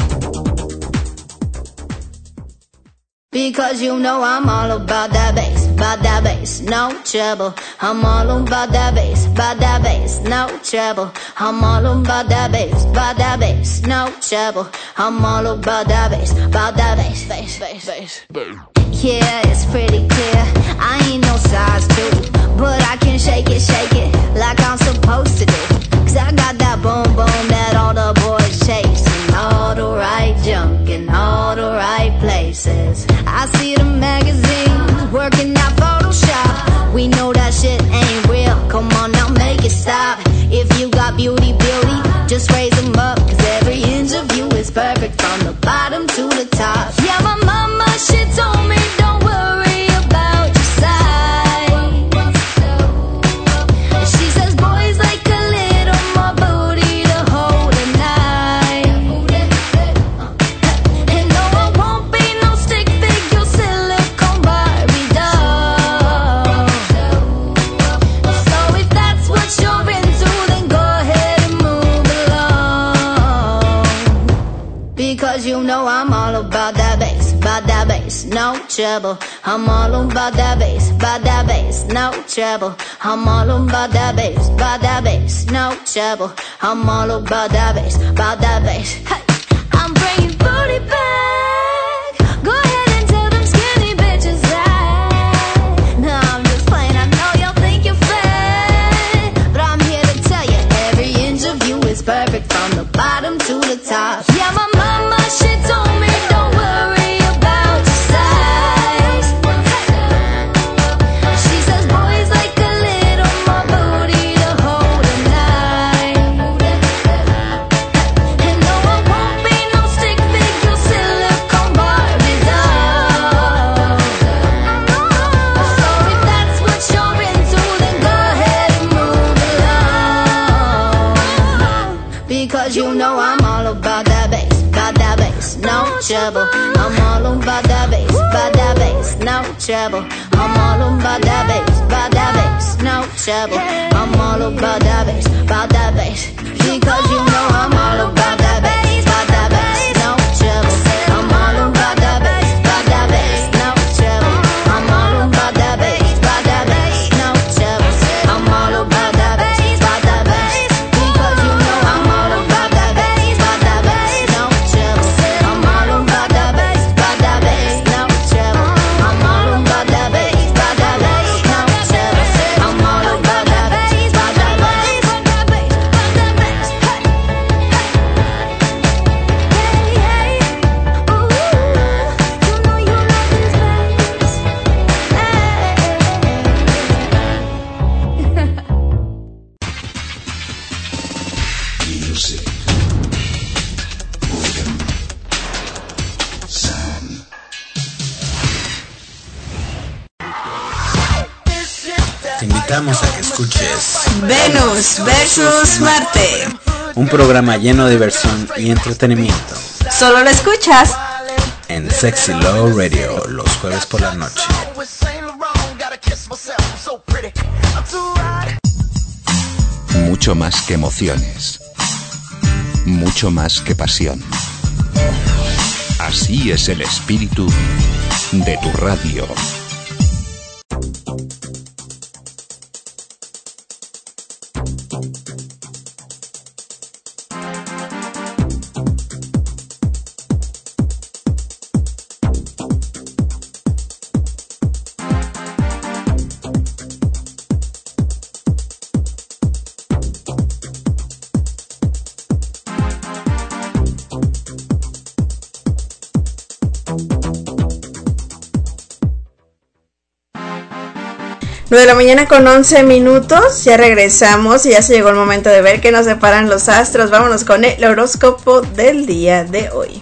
Because you know I'm all about that bass. about that bass, no trouble. I'm all about that bass, about that bass, no trouble. I'm all about that bass, about that bass, no trouble. I'm all about that bass, about that bass, bass, bass, bass. Yeah, it's pretty clear. I ain't no size two, but I can shake it, shake it like I'm supposed to do. Cause I got that boom boom that all the boys chase, and all the right junk in all the right places. I see the magazines working out Photoshop. We know that shit ain't real. Come on now, make it stop. If you got beauty, beauty, just raise them up. Cause every inch of you is perfect from the bottom to the top. Yeah, my mama, she told me don't worry about your size. She says boys like a little more booty to hold at night. And no, I won't be no stick figure silicone Barbie doll. So if that's what you're into, then go ahead and move along. Because you know I'm all about that bass, about that bass, no trouble. I'm all about that bass, about that bass, no trouble. I'm all about that bass, about that bass, no trouble. I'm all about that bass, about that bass. Hey, I'm bringing booty back. Go ahead and tell them skinny bitches that. No, I'm just playing. I know y'all think you're fat, but I'm here to tell you every inch of you is perfect from the bottom to the top. Yeah, my mama, she told me don't worry about your size. She says boys like a little more booty to hold at night. And no, I won't be no stick figure silicone Barbie doll. So if that's what you're into, then go ahead and move along. Because you know I'm all about that bass, about that bass, no trouble. I'm all about that bass, about that bass, no trouble. I'm all about that bass, about that bass, no trouble. I'm all about that bass, about that bass. Because you know I'm all about that bass, about that bass, no trouble. I'm all about that bass, about that bass, no trouble. I'm all about that bass, about that bass, no trouble. I'm all about that bass, about that bass. Because you know I'm all about that bass, about that bass, no trouble. I'm all about that bass, about that bass, no trouble. I'm all about that bass, about that bass, no trouble. I'm all about that bass, about that bass, about that bass, about that bass. Hey, hey, ooh, you know you love this bass. Music. Rhythm. Sound. Te invitamos a que escuches Venus versus Marte. un programa lleno de diversión y entretenimiento Solo lo escuchas en Sexy Love Radio los jueves por la noche. Mucho más que emociones. Mucho más que pasión. Así es el espíritu de tu radio. nueve de la mañana con once minutos, ya regresamos y ya se llegó el momento de ver qué nos deparan los astros. Vámonos con el horóscopo del día de hoy.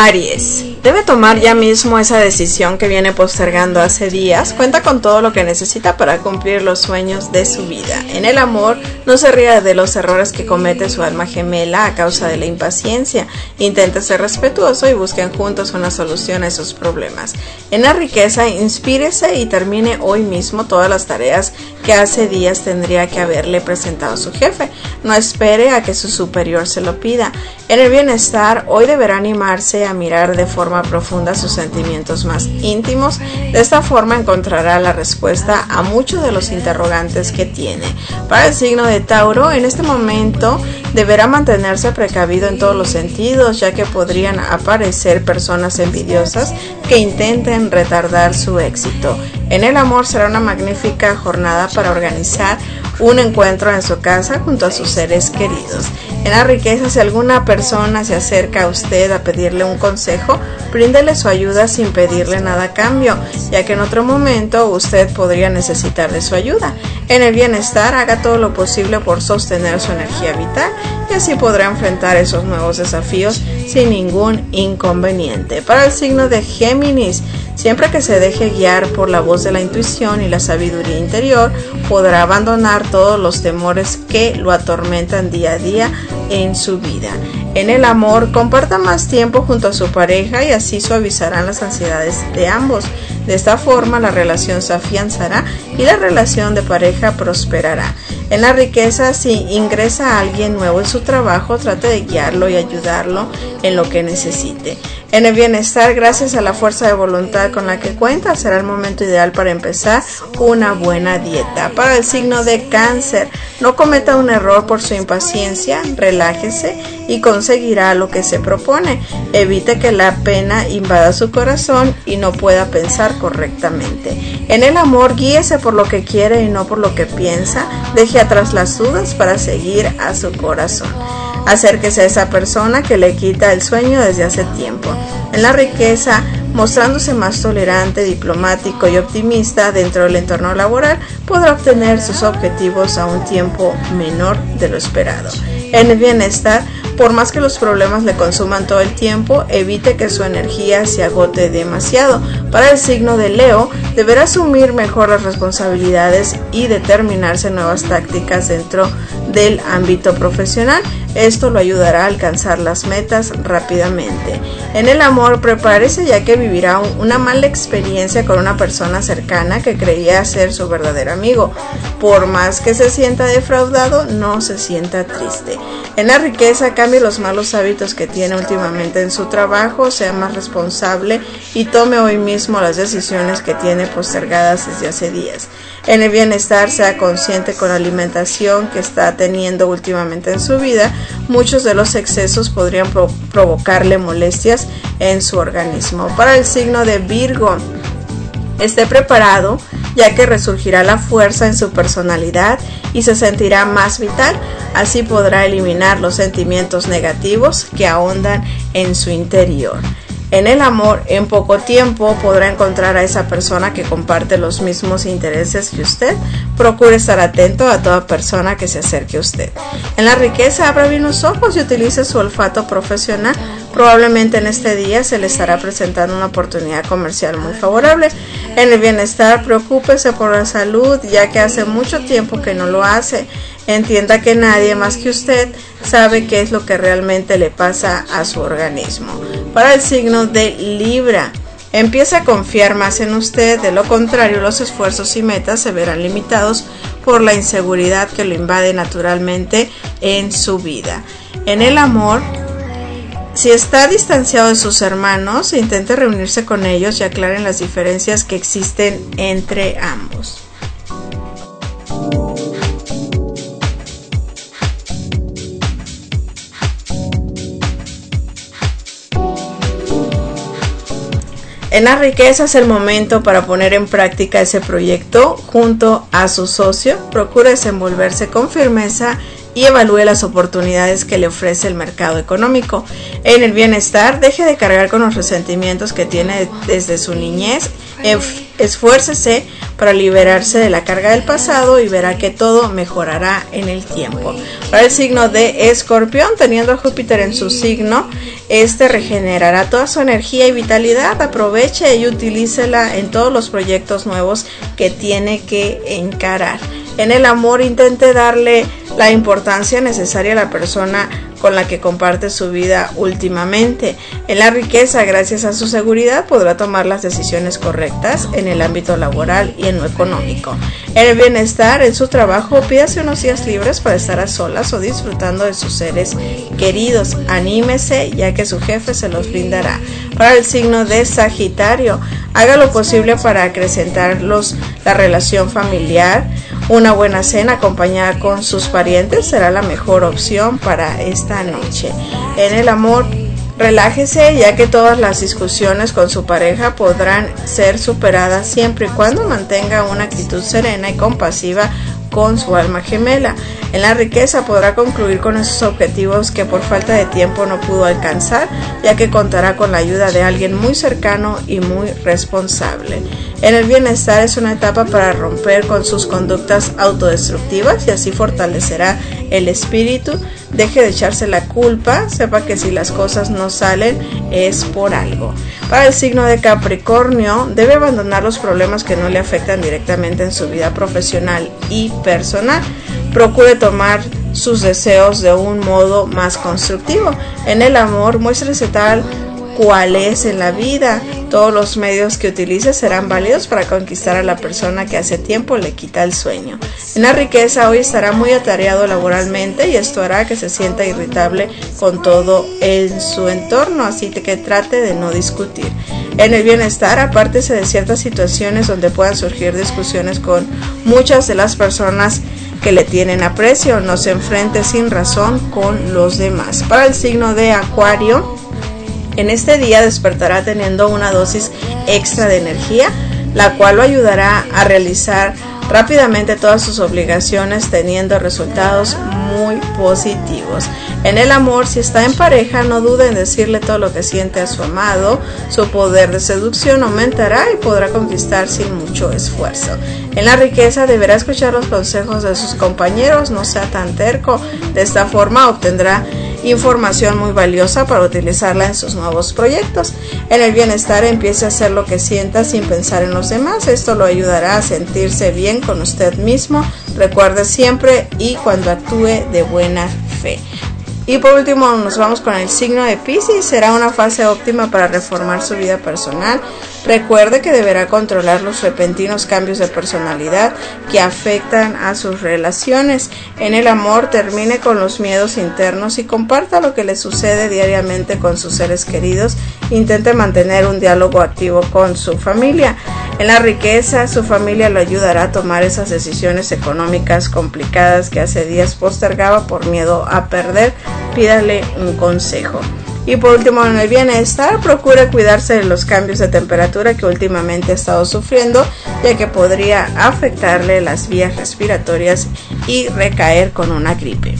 Aries, debe tomar ya mismo esa decisión que viene postergando hace días. Cuenta con todo lo que necesita para cumplir los sueños de su vida. En el amor, no se ría de los errores que comete su alma gemela a causa de la impaciencia. Intente ser respetuoso y busquen juntos una solución a esos problemas. En la riqueza, inspírese y termine hoy mismo todas las tareas que hace días tendría que haberle presentado a su jefe. No espere a que su superior se lo pida. En el bienestar, hoy deberá animarse a mirar de forma profunda sus sentimientos más íntimos. De esta forma encontrará la respuesta a muchos de los interrogantes que tiene. Para el signo de Tauro, en este momento deberá mantenerse precavido en todos los sentidos, ya que podrían aparecer personas envidiosas que intenten retardar su éxito. En el amor, será una magnífica jornada para organizar un encuentro en su casa junto a sus seres queridos. En la riqueza, si alguna persona se acerca a usted a pedirle un consejo, bríndele su ayuda sin pedirle nada a cambio, ya que en otro momento usted podría necesitar de su ayuda. En el bienestar, haga todo lo posible por sostener su energía vital y así podrá enfrentar esos nuevos desafíos sin ningún inconveniente. Para el signo de Géminis, siempre que se deje guiar por la voz de la intuición y la sabiduría interior, podrá abandonar todos los temores que lo atormentan día a día en su vida. En el amor, comparta más tiempo junto a su pareja y así suavizarán las ansiedades de ambos. De esta forma, la relación se afianzará y la relación de pareja prosperará. En la riqueza, si ingresa a alguien nuevo en su trabajo, trate de guiarlo y ayudarlo en lo que necesite. En el bienestar, gracias a la fuerza de voluntad con la que cuenta, será el momento ideal para empezar una buena dieta. Para el signo de Cáncer, no cometa un error por su impaciencia, relájese y conseguirá lo que se propone. Evite que la pena invada su corazón y no pueda pensar correctamente. En el amor, guíese por lo que quiere y no por lo que piensa. Deje atrás las dudas para seguir a su corazón. Acérquese a esa persona que le quita el sueño desde hace tiempo. En la riqueza, mostrándose más tolerante, diplomático y optimista dentro del entorno laboral, podrá obtener sus objetivos a un tiempo menor de lo esperado. En el bienestar, por más que los problemas le consuman todo el tiempo, evite que su energía se agote demasiado. Para el signo de Leo, deberá asumir mejor las responsabilidades y determinarse nuevas tácticas dentro del ámbito profesional. Esto lo ayudará a alcanzar las metas rápidamente. En el amor, prepárese ya que vivirá una mala experiencia con una persona cercana que creía ser su verdadero amigo. Por más que se sienta defraudado, no se sienta triste. En la riqueza, cambie los malos hábitos que tiene últimamente en su trabajo, sea más responsable y tome hoy mismo las decisiones que tiene postergadas desde hace días. En el bienestar, sea consciente con la alimentación que está teniendo últimamente en su vida. Muchos de los excesos podrían pro- provocarle molestias en su organismo. Para el signo de Virgo, esté preparado ya que resurgirá la fuerza en su personalidad y se sentirá más vital. Así podrá eliminar los sentimientos negativos que ahondan en su interior. En el amor, en poco tiempo podrá encontrar a esa persona que comparte los mismos intereses que usted. Procure estar atento a toda persona que se acerque a usted. En la riqueza, abra bien los ojos y utilice su olfato profesional. Probablemente en este día se le estará presentando una oportunidad comercial muy favorable. En el bienestar, preocúpese por la salud, ya que hace mucho tiempo que no lo hace. Entienda que nadie más que usted sabe qué es lo que realmente le pasa a su organismo. Para el signo de Libra, empiece a confiar más en usted. De lo contrario, los esfuerzos y metas se verán limitados por la inseguridad que lo invade naturalmente en su vida. En el amor, si está distanciado de sus hermanos, intente reunirse con ellos y aclaren las diferencias que existen entre ambos. En la riqueza es el momento para poner en práctica ese proyecto junto a su socio. Procure desenvolverse con firmeza y evalúe las oportunidades que le ofrece el mercado económico. En el bienestar, deje de cargar con los resentimientos que tiene desde su niñez Esfuércese para liberarse de la carga del pasado y verá que todo mejorará en el tiempo. Para el signo de Escorpión, teniendo a Júpiter en su signo, este regenerará toda su energía y vitalidad. Aproveche y utilícela en todos los proyectos nuevos que tiene que encarar. En el amor, intente darle la importancia necesaria a la persona con la que comparte su vida últimamente. En la riqueza, gracias a su seguridad, podrá tomar las decisiones correctas en el ámbito laboral y en lo económico. En el bienestar, en su trabajo, pídase unos días libres para estar a solas o disfrutando de sus seres queridos. Anímese, ya que su jefe se los brindará. Para el signo de Sagitario, haga lo posible para acrecentar los, la relación familiar. Una buena cena acompañada con sus parientes será la mejor opción para esta noche. En el amor, relájese, ya que todas las discusiones con su pareja podrán ser superadas siempre y cuando mantenga una actitud serena y compasiva con su alma gemela. En la riqueza, podrá concluir con esos objetivos que por falta de tiempo no pudo alcanzar, ya que contará con la ayuda de alguien muy cercano y muy responsable. En el bienestar, es una etapa para romper con sus conductas autodestructivas y así fortalecerá el espíritu. Deje de echarse la culpa, sepa que si las cosas no salen es por algo. Para el signo de Capricornio, debe abandonar los problemas que no le afectan directamente en su vida profesional y personal. Procure tomar sus deseos de un modo más constructivo. En el amor, muéstrese tal cual es en la vida. Todos los medios que utilice serán válidos para conquistar a la persona que hace tiempo le quita el sueño. En la riqueza, hoy estará muy atareado laboralmente y esto hará que se sienta irritable con todo en su entorno, así que trate de no discutir. En el bienestar, apártese de ciertas situaciones donde puedan surgir discusiones con muchas de las personas que le tienen aprecio. No se enfrente sin razón con los demás. Para el signo de Acuario, en este día despertará teniendo una dosis extra de energía, la cual lo ayudará a realizar rápidamente todas sus obligaciones, teniendo resultados muy positivos. En el amor, si está en pareja, no dude en decirle todo lo que siente a su amado. Su poder de seducción aumentará y podrá conquistar sin mucho esfuerzo. En la riqueza, deberá escuchar los consejos de sus compañeros, no sea tan terco. De esta forma obtendrá información muy valiosa para utilizarla en sus nuevos proyectos. En el bienestar, empiece a hacer lo que sienta sin pensar en los demás. Esto lo ayudará a sentirse bien con usted mismo. Recuerde siempre y cuando actúe de buena fe. Y por último, nos vamos con el signo de Piscis. Será una fase óptima para reformar su vida personal. Recuerde que deberá controlar los repentinos cambios de personalidad que afectan a sus relaciones. En el amor, termine con los miedos internos y comparta lo que le sucede diariamente con sus seres queridos. Intente mantener un diálogo activo con su familia. En la riqueza, su familia lo ayudará a tomar esas decisiones económicas complicadas que hace días postergaba por miedo a perder. Pídale un consejo. Y por último, en el bienestar, procure cuidarse de los cambios de temperatura que últimamente ha estado sufriendo, ya que podría afectarle las vías respiratorias y recaer con una gripe.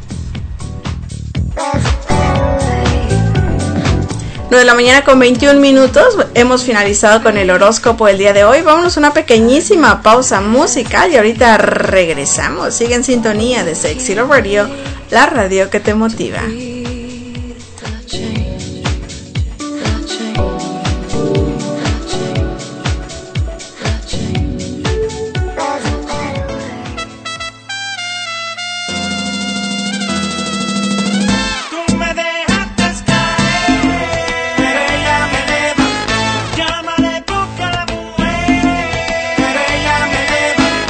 nueve de la mañana con veintiún minutos, hemos finalizado con el horóscopo el día de hoy. Vámonos a una pequeñísima pausa musical y ahorita regresamos. Sigue en sintonía de Sexy Love Radio, la radio que te motiva.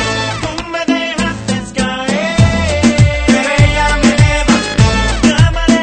Llámale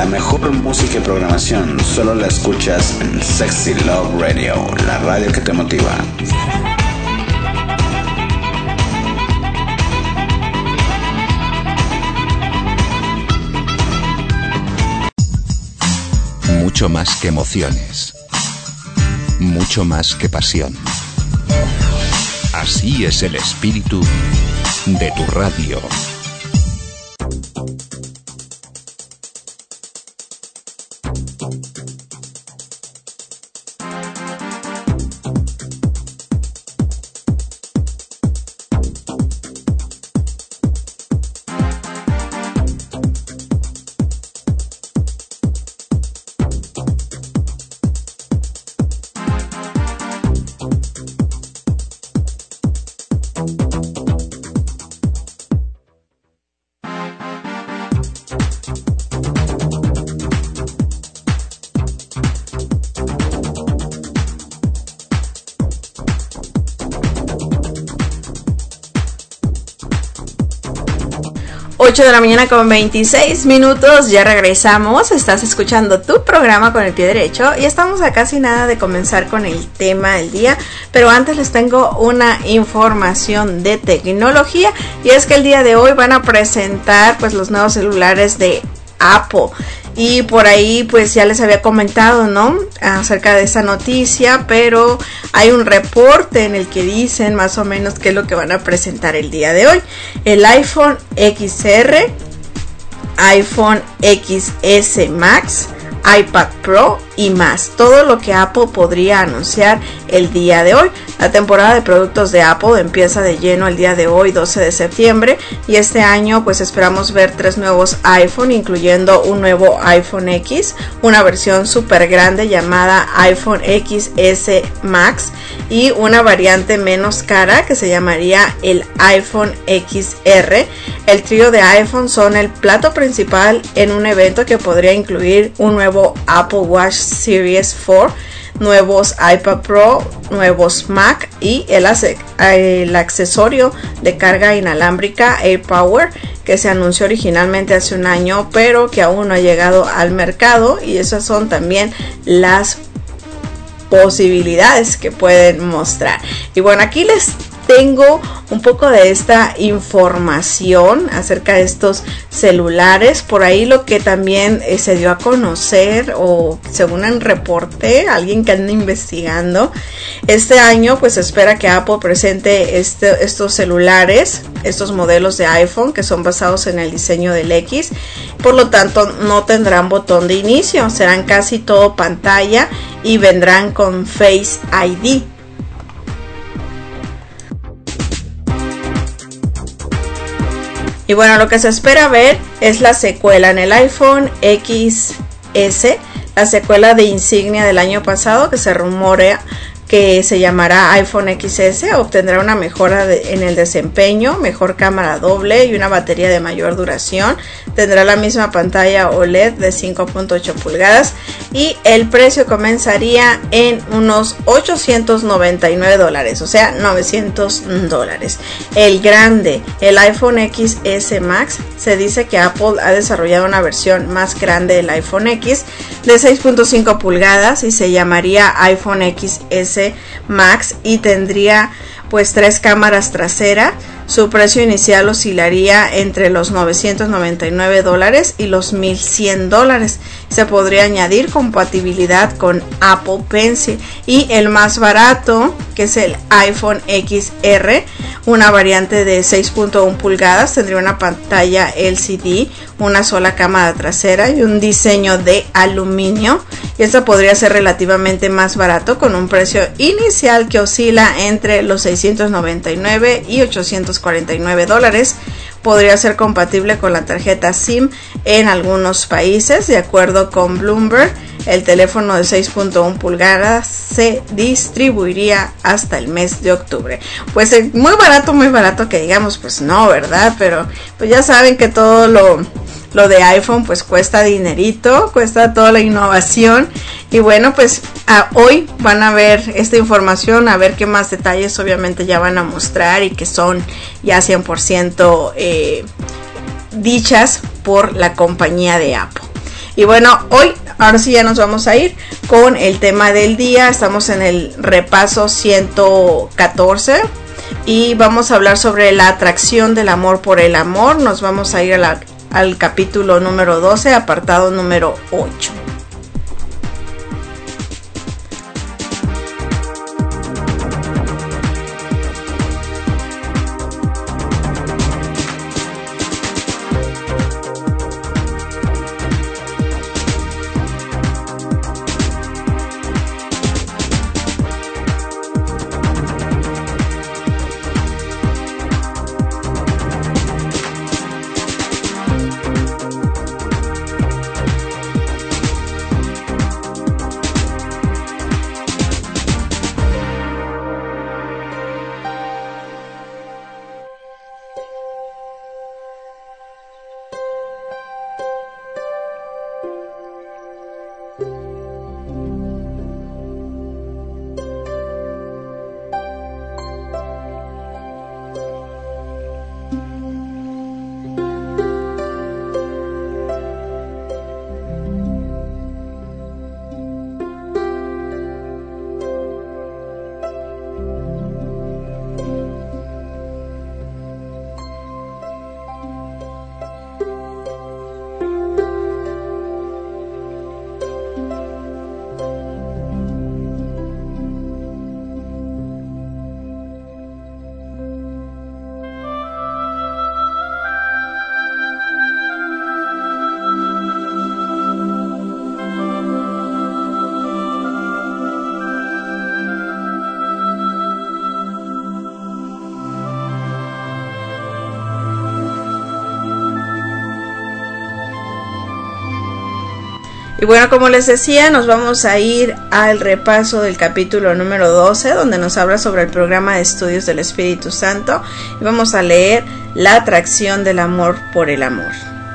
mejor música y programación solo la escuchas en Sexy Love Radio, la radio que te motiva. Mucho más que emociones. Mucho más que pasión. Así es el espíritu de tu radio. ocho de la mañana con veintiséis minutos, ya regresamos. Estás escuchando tu programa Con el Pie Derecho y estamos a casi nada de comenzar con el tema del día, pero antes les tengo una información de tecnología, y es que el día de hoy van a presentar pues los nuevos celulares de Apple. Y por ahí pues ya les había comentado, ¿no?, acerca de esa noticia, pero hay un reporte en el que dicen más o menos qué es lo que van a presentar el día de hoy. El iPhone X R, iPhone X S Max, iPad Pro y más. Todo lo que Apple podría anunciar el día de hoy. La temporada de productos de Apple empieza de lleno el día de hoy, doce de septiembre, y este año pues esperamos ver tres nuevos iPhone, incluyendo un nuevo iPhone X, una versión súper grande llamada iPhone X S Max y una variante menos cara que se llamaría el iPhone X R. El trío de iPhone son el plato principal en un evento que podría incluir un nuevo Apple Watch Series cuatro, nuevos iPad Pro, nuevos Mac y el, el accesorio de carga inalámbrica AirPower, que se anunció originalmente hace un año pero que aún no ha llegado al mercado, y esas son también las posibilidades que pueden mostrar. Y bueno, aquí les tengo un poco de esta información acerca de estos celulares. Por ahí lo que también eh, se dio a conocer, o según un reporte, alguien que anda investigando, este año pues se espera que Apple presente este, estos celulares, estos modelos de iPhone que son basados en el diseño del X. Por lo tanto no tendrán botón de inicio, serán casi todo pantalla y vendrán con Face I D. Y bueno, lo que se espera ver es la secuela en el iPhone X S, la secuela de insignia del año pasado, que se rumorea que se llamará iPhone X S. Obtendrá una mejora de, en el desempeño, mejor cámara doble y una batería de mayor duración. Tendrá la misma pantalla O L E D de cinco punto ocho pulgadas y el precio comenzaría en unos ochocientos noventa y nueve dólares, o sea, novecientos dólares. El grande, el iPhone X S Max, se dice que Apple ha desarrollado una versión más grande del iPhone X de seis punto cinco pulgadas y se llamaría iPhone X S Max y tendría pues tres cámaras traseras. Su precio inicial oscilaría entre los novecientos noventa y nueve dólares y los mil cien dólares. Se podría añadir compatibilidad con Apple Pencil. Y el más barato, que es el iPhone X R, una variante de seis punto uno pulgadas, tendría una pantalla L C D, una sola cámara trasera y un diseño de aluminio. Y esta podría ser relativamente más barato, con un precio inicial que oscila entre los seiscientos noventa y nueve y ochocientos cuarenta y nueve dólares. Podría ser compatible con la tarjeta SIM en algunos países. De acuerdo con Bloomberg, el teléfono de seis punto uno pulgadas se distribuiría hasta el mes de octubre. Pues eh, muy barato, muy barato que digamos, pues no, ¿verdad? Pero pues ya saben que todo lo, lo de iPhone pues cuesta dinerito, cuesta toda la innovación. Y bueno, pues a, hoy van a ver esta información, a ver qué más detalles obviamente ya van a mostrar y que son ya cien por ciento eh, dichas por la compañía de Apple. Y bueno, hoy, ahora sí ya nos vamos a ir con el tema del día. Estamos en el repaso ciento catorce y vamos a hablar sobre la atracción del amor por el amor. Nos vamos a ir a la, al capítulo número doce, apartado número ocho. Y bueno, como les decía, nos vamos a ir al repaso del capítulo número doce, donde nos habla sobre el programa de estudios del Espíritu Santo, y vamos a leer la atracción del amor por el amor.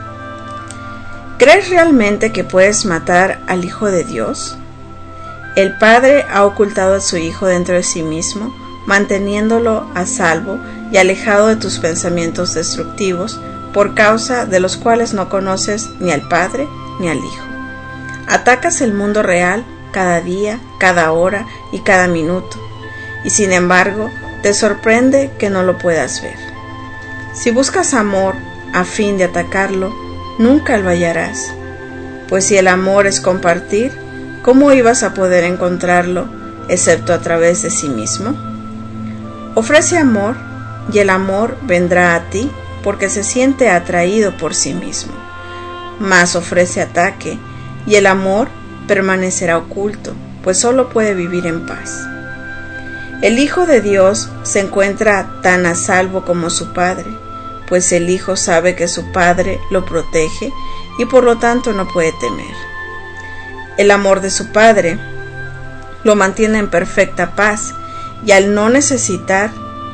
¿Crees realmente que puedes matar al Hijo de Dios? El Padre ha ocultado a su Hijo dentro de sí mismo, manteniéndolo a salvo y alejado de tus pensamientos destructivos, por causa de los cuales no conoces ni al Padre ni al Hijo. Atacas el mundo real cada día, cada hora y cada minuto, y sin embargo te sorprende que no lo puedas ver. Si buscas amor a fin de atacarlo, nunca lo hallarás, pues si el amor es compartir, ¿cómo ibas a poder encontrarlo excepto a través de sí mismo? Ofrece amor y el amor vendrá a ti porque se siente atraído por sí mismo, mas ofrece ataque y el amor permanecerá oculto, pues solo puede vivir en paz. El Hijo de Dios se encuentra tan a salvo como su Padre, pues el Hijo sabe que su Padre lo protege y por lo tanto no puede temer. El amor de su Padre lo mantiene en perfecta paz y al no necesitar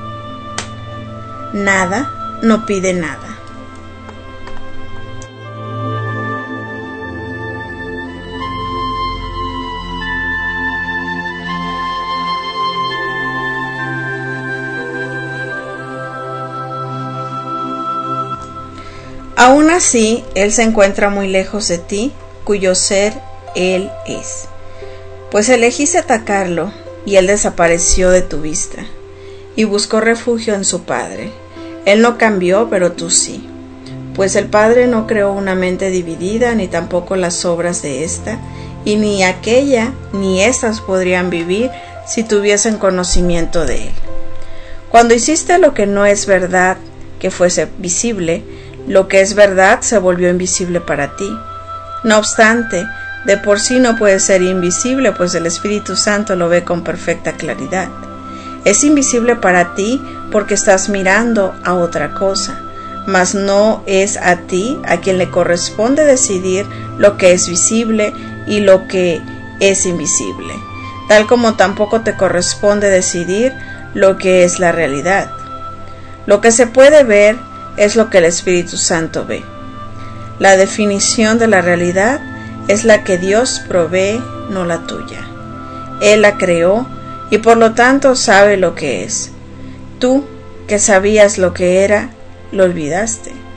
nada, no pide nada. Aún así, Él se encuentra muy lejos de ti, cuyo ser Él es. Pues elegiste atacarlo, y Él desapareció de tu vista, y buscó refugio en su Padre. Él no cambió, pero tú sí. Pues el Padre no creó una mente dividida, ni tampoco las obras de ésta, y ni aquella ni éstas podrían vivir si tuviesen conocimiento de Él. Cuando hiciste lo que no es verdad que fuese visible, lo que es verdad se volvió invisible para ti. No obstante, de por sí no puede ser invisible, pues el Espíritu Santo lo ve con perfecta claridad. Es invisible para ti porque estás mirando a otra cosa, mas no es a ti a quien le corresponde decidir lo que es visible y lo que es invisible, tal como tampoco te corresponde decidir lo que es la realidad. Lo que se puede ver es lo que el Espíritu Santo ve. La definición de la realidad es la que Dios provee, no la tuya. Él la creó y por lo tanto sabe lo que es. Tú, que sabías lo que era, lo olvidaste.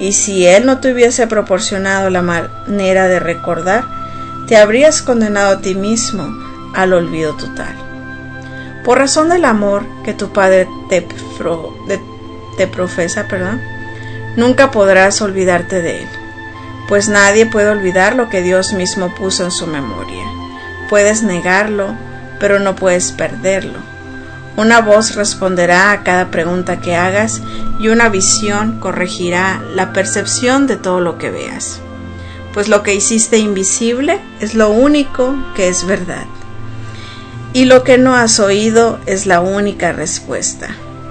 y si Él no te hubiese proporcionado la manera de recordar, te habrías condenado a ti mismo al olvido total. Por razón del amor que tu Padre te, pro, de, te profesa, perdón, nunca podrás olvidarte de Él, pues nadie puede olvidar lo que Dios mismo puso en su memoria. Puedes negarlo, pero no puedes perderlo. Una voz responderá a cada pregunta que hagas y una visión corregirá la percepción de todo lo que veas, pues lo que hiciste invisible es lo único que es verdad, y lo que no has oído es la única respuesta.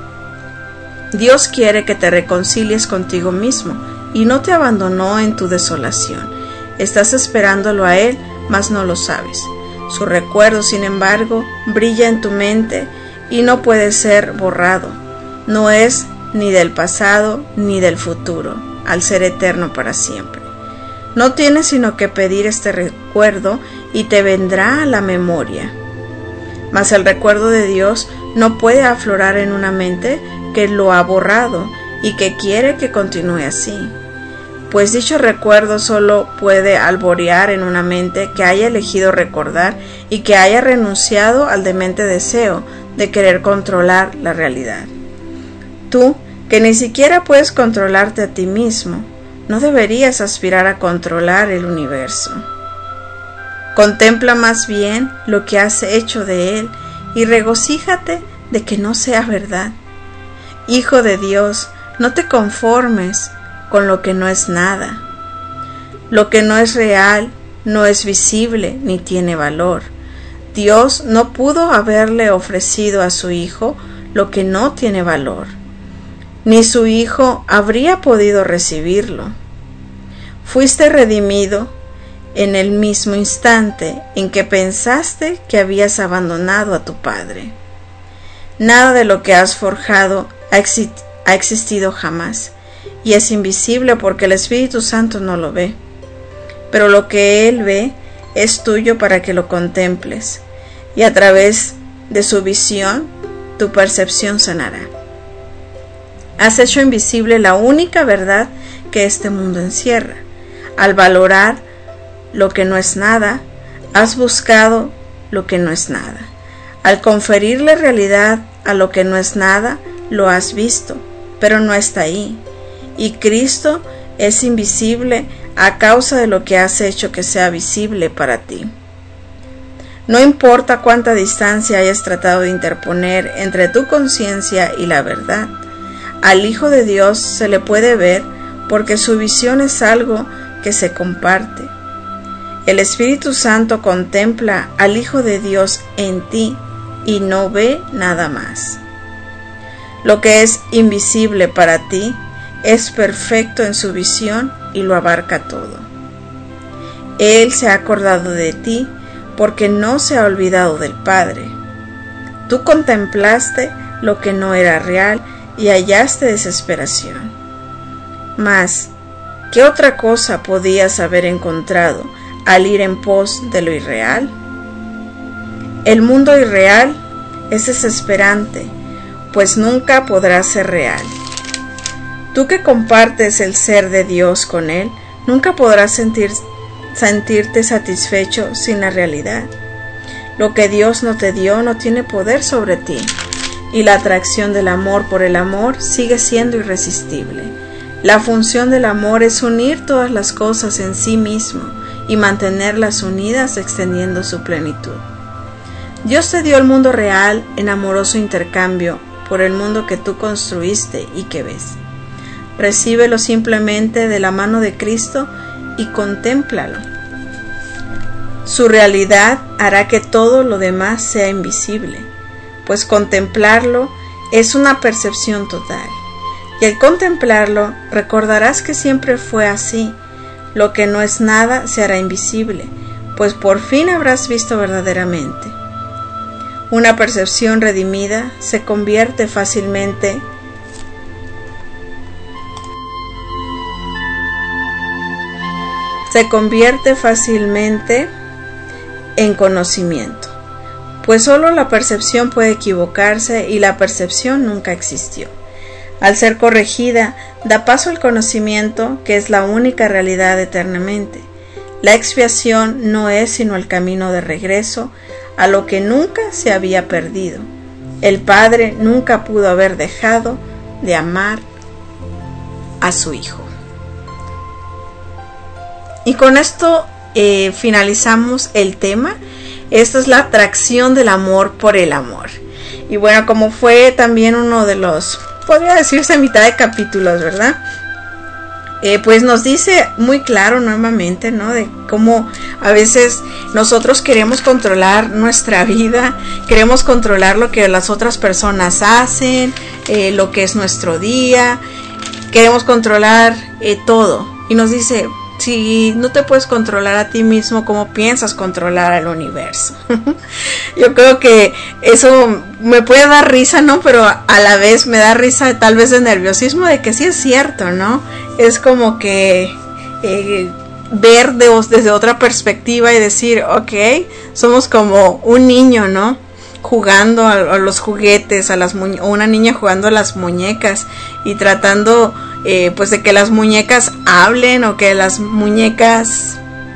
Dios quiere que te reconcilies contigo mismo y no te abandonó en tu desolación. Estás esperándolo a Él, mas no lo sabes. Su recuerdo, sin embargo, brilla en tu mente y no puede ser borrado. No es ni del pasado ni del futuro, al ser eterno para siempre. No tienes sino que pedir este recuerdo y te vendrá a la memoria. Mas el recuerdo de Dios no puede aflorar en una mente que lo ha borrado y que quiere que continúe así, pues dicho recuerdo solo puede alborear en una mente que haya elegido recordar y que haya renunciado al demente deseo de querer controlar la realidad. Tú, que ni siquiera puedes controlarte a ti mismo, no deberías aspirar a controlar el universo. Contempla más bien lo que has hecho de él y regocíjate de que no sea verdad. Hijo de Dios, no te conformes con lo que no es nada. Lo que no es real no es visible ni tiene valor. Dios no pudo haberle ofrecido a su Hijo lo que no tiene valor, ni su Hijo habría podido recibirlo. Fuiste redimido en el mismo instante en que pensaste que habías abandonado a tu Padre. Nada de lo que has forjado ha, exi- ha existido jamás, y es invisible porque el Espíritu Santo no lo ve. Pero lo que Él ve es tuyo para que lo contemples, y a través de su visión, tu percepción sanará. Has hecho invisible la única verdad que este mundo encierra. Al valorar lo que no es nada, has buscado lo que no es nada. Al conferirle realidad a lo que no es nada, lo has visto, pero no está ahí. Y Cristo es invisible a causa de lo que has hecho que sea visible para ti. No importa cuánta distancia hayas tratado de interponer entre tu conciencia y la verdad, al Hijo de Dios se le puede ver porque su visión es algo que se comparte. El Espíritu Santo contempla al Hijo de Dios en ti y no ve nada más. Lo que es invisible para ti es perfecto en su visión y lo abarca todo. Él se ha acordado de ti porque no se ha olvidado del Padre. Tú contemplaste lo que no era real y hallaste desesperación. Mas, ¿qué otra cosa podías haber encontrado al ir en pos de lo irreal? El mundo irreal es desesperante, pues nunca podrá ser real. Tú que compartes el ser de Dios con Él, nunca podrás sentir, sentirte satisfecho sin la realidad. Lo que Dios no te dio no tiene poder sobre ti, y la atracción del amor por el amor sigue siendo irresistible. La función del amor es unir todas las cosas en sí mismo y mantenerlas unidas extendiendo su plenitud. Dios te dio el mundo real en amoroso intercambio por el mundo que tú construiste y que ves. Recíbelo simplemente de la mano de Cristo y contémplalo. Su realidad hará que todo lo demás sea invisible, pues contemplarlo es una percepción total. Y al contemplarlo recordarás que siempre fue así. Lo que no es nada se hará invisible, pues por fin habrás visto verdaderamente. Una percepción redimida se convierte fácilmente se convierte fácilmente en conocimiento, pues solo la percepción puede equivocarse y la percepción nunca existió. Al ser corregida, da paso al conocimiento, que es la única realidad eternamente. La expiación no es sino el camino de regreso a lo que nunca se había perdido. El Padre nunca pudo haber dejado de amar a su Hijo. Y con esto eh, finalizamos el tema. Esta es la atracción del amor por el amor. Y bueno, como fue también uno de los, podría decirse mitad de capítulos, ¿verdad? Eh, pues nos dice muy claro nuevamente, ¿no? De cómo a veces nosotros queremos controlar nuestra vida, queremos controlar lo que las otras personas hacen, eh, lo que es nuestro día, queremos controlar eh, todo. Y nos dice, si no te puedes controlar a ti mismo, ¿cómo piensas controlar al universo? Yo creo que eso me puede dar risa, ¿no? Pero a la vez me da risa, tal vez de nerviosismo, de que sí es cierto, ¿no? Es como que eh, ver de, desde otra perspectiva y decir, ok, somos como un niño, ¿no? Jugando a, a los juguetes, a las muñe- o una niña jugando a las muñecas y tratando eh, pues de que las muñecas hablen o que las muñecas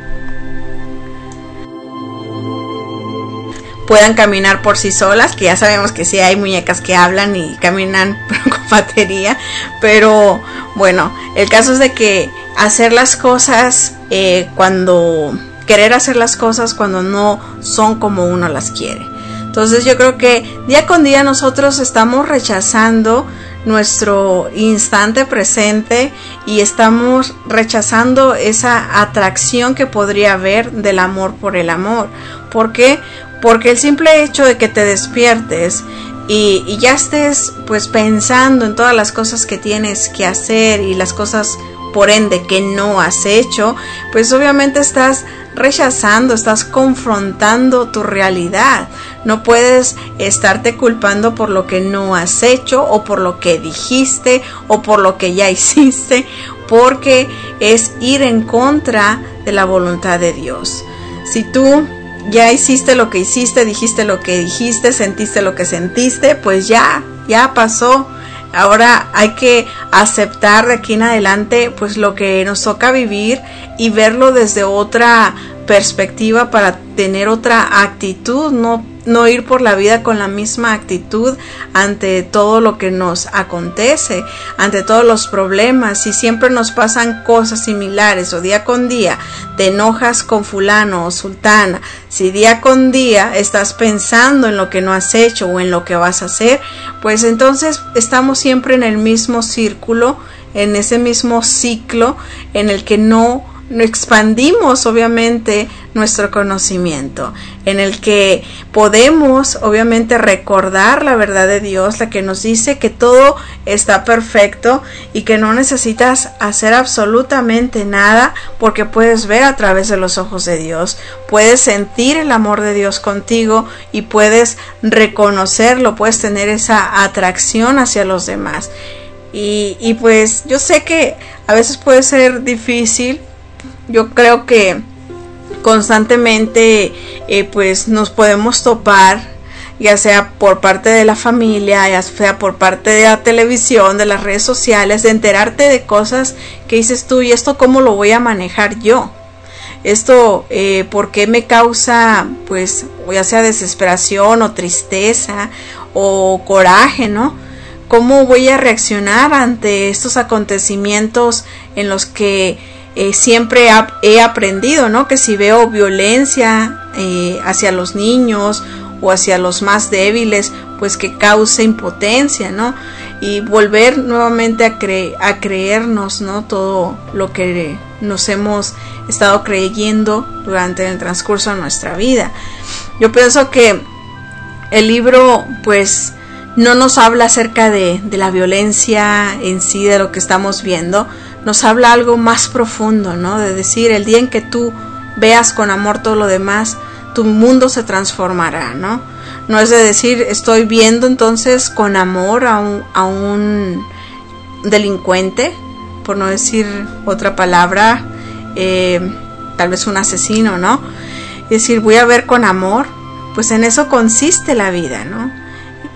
puedan caminar por sí solas, que ya sabemos que sí hay muñecas que hablan y caminan con batería, pero bueno, el caso es de que hacer las cosas eh, cuando querer hacer las cosas cuando no son como uno las quiere. Entonces yo creo que día con día nosotros estamos rechazando nuestro instante presente y estamos rechazando esa atracción que podría haber del amor por el amor. ¿Por qué? Porque el simple hecho de que te despiertes y, y ya estés pues pensando en todas las cosas que tienes que hacer y las cosas por ende que no has hecho, pues obviamente estás rechazando, estás confrontando tu realidad. No puedes estarte culpando por lo que no has hecho o por lo que dijiste o por lo que ya hiciste, porque es ir en contra de la voluntad de Dios. Si tú ya hiciste lo que hiciste, dijiste lo que dijiste, sentiste lo que sentiste, pues ya, ya pasó. Ahora hay que aceptar de aquí en adelante pues lo que nos toca vivir y verlo desde otra perspectiva para tener otra actitud, no, no ir por la vida con la misma actitud ante todo lo que nos acontece, ante todos los problemas. Si siempre nos pasan cosas similares o día con día te enojas con fulano o sultana, si día con día estás pensando en lo que no has hecho o en lo que vas a hacer, pues entonces estamos siempre en el mismo círculo, en ese mismo ciclo en el que no expandimos obviamente nuestro conocimiento, en el que podemos obviamente recordar la verdad de Dios, la que nos dice que todo está perfecto y que no necesitas hacer absolutamente nada porque puedes ver a través de los ojos de Dios, puedes sentir el amor de Dios contigo y puedes reconocerlo, puedes tener esa atracción hacia los demás. Y, y pues yo sé que a veces puede ser difícil. Yo creo que constantemente eh, pues nos podemos topar, ya sea por parte de la familia, ya sea por parte de la televisión, de las redes sociales, de enterarte de cosas que dices tú, ¿y esto cómo lo voy a manejar yo? Esto, eh, ¿por qué me causa, pues, ya sea desesperación o tristeza o coraje, ¿no? ¿Cómo voy a reaccionar ante estos acontecimientos en los que Eh, siempre ha, he aprendido, ¿no? Que si veo violencia eh, hacia los niños o hacia los más débiles, pues que cause impotencia, ¿no? Y volver nuevamente a, cre- a creernos, ¿no? Todo lo que nos hemos estado creyendo durante el transcurso de nuestra vida. Yo pienso que el libro, pues, no nos habla acerca de, de la violencia en sí, de lo que estamos viendo. Nos habla algo más profundo, ¿no? De decir, el día en que tú veas con amor todo lo demás, tu mundo se transformará, ¿no? No es de decir, estoy viendo entonces con amor a un, a un delincuente, por no decir otra palabra, eh, tal vez un asesino, ¿no? Es decir, voy a ver con amor, pues en eso consiste la vida, ¿no?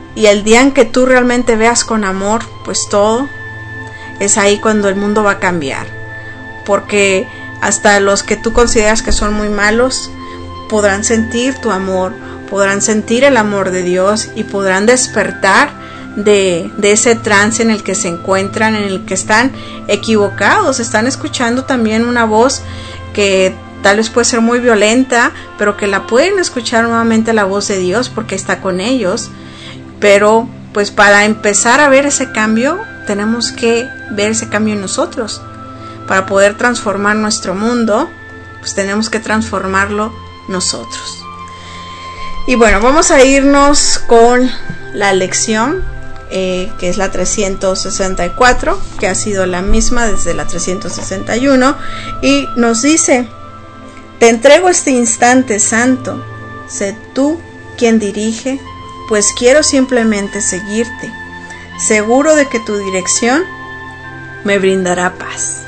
y el día en que tú realmente veas con amor pues todo, es ahí cuando el mundo va a cambiar, porque hasta los que tú consideras que son muy malos podrán sentir tu amor, podrán sentir el amor de Dios y podrán despertar de, de ese trance en el que se encuentran, en el que están equivocados, están escuchando también una voz que tal vez puede ser muy violenta, pero que la pueden escuchar nuevamente la voz de Dios porque está con ellos. Pero pues para empezar a ver ese cambio, tenemos que ver ese cambio en nosotros. Para poder transformar nuestro mundo, pues tenemos que transformarlo nosotros. Y bueno, vamos a irnos con la lección, eh, que es la trescientos sesenta y cuatro, que ha sido la misma desde la trescientos sesenta y uno, y nos dice: te entrego este instante santo, sé tú quien dirige, pues quiero simplemente seguirte, seguro de que tu dirección me brindará paz.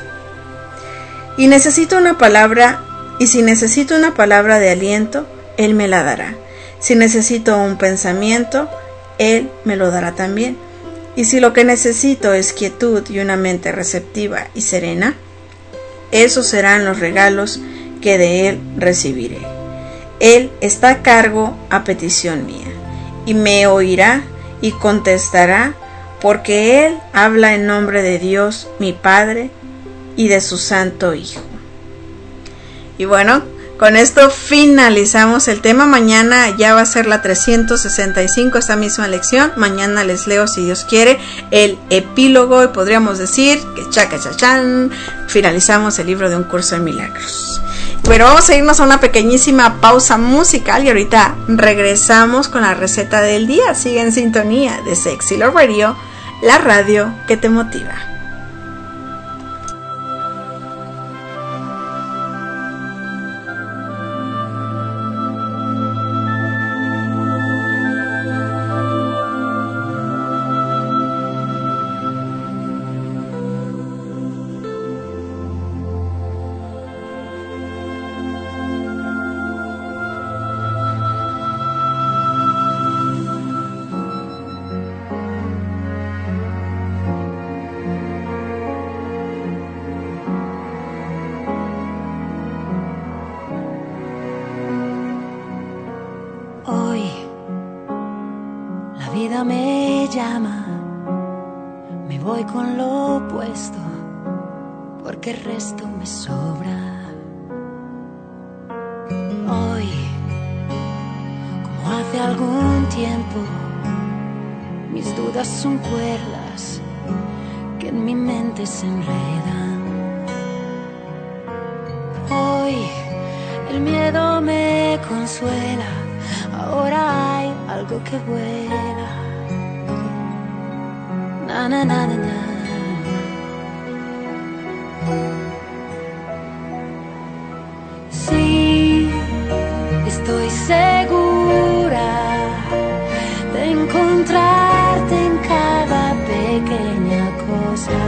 Y necesito una palabra, y si necesito una palabra de aliento, Él me la dará. Si necesito un pensamiento, Él me lo dará también. Y si lo que necesito es quietud y una mente receptiva y serena, esos serán los regalos que de Él recibiré. Él está a cargo a petición mía, y me oirá y contestará, porque Él habla en nombre de Dios, mi Padre, y de su Santo Hijo. Y bueno, con esto finalizamos el tema. Mañana ya va a ser la trescientos sesenta y cinco, esta misma lección. Mañana les leo, si Dios quiere, el epílogo, y podríamos decir que chaca chachán, finalizamos el libro de Un Curso de Milagros. Bueno, vamos a irnos a una pequeñísima pausa musical y ahorita regresamos con la receta del día. Sigue en sintonía de Sexy Love Radio, la radio que te motiva. Me llama, me voy con lo opuesto, porque el resto me sobra. Hoy, como hace algún tiempo, mis dudas son cuerdas que en mi mente se enredan. Hoy, el miedo me consuela, ahora hay algo que vuela. Na, na, na, na, na. Sí, estoy segura de encontrarte en cada pequeña cosa.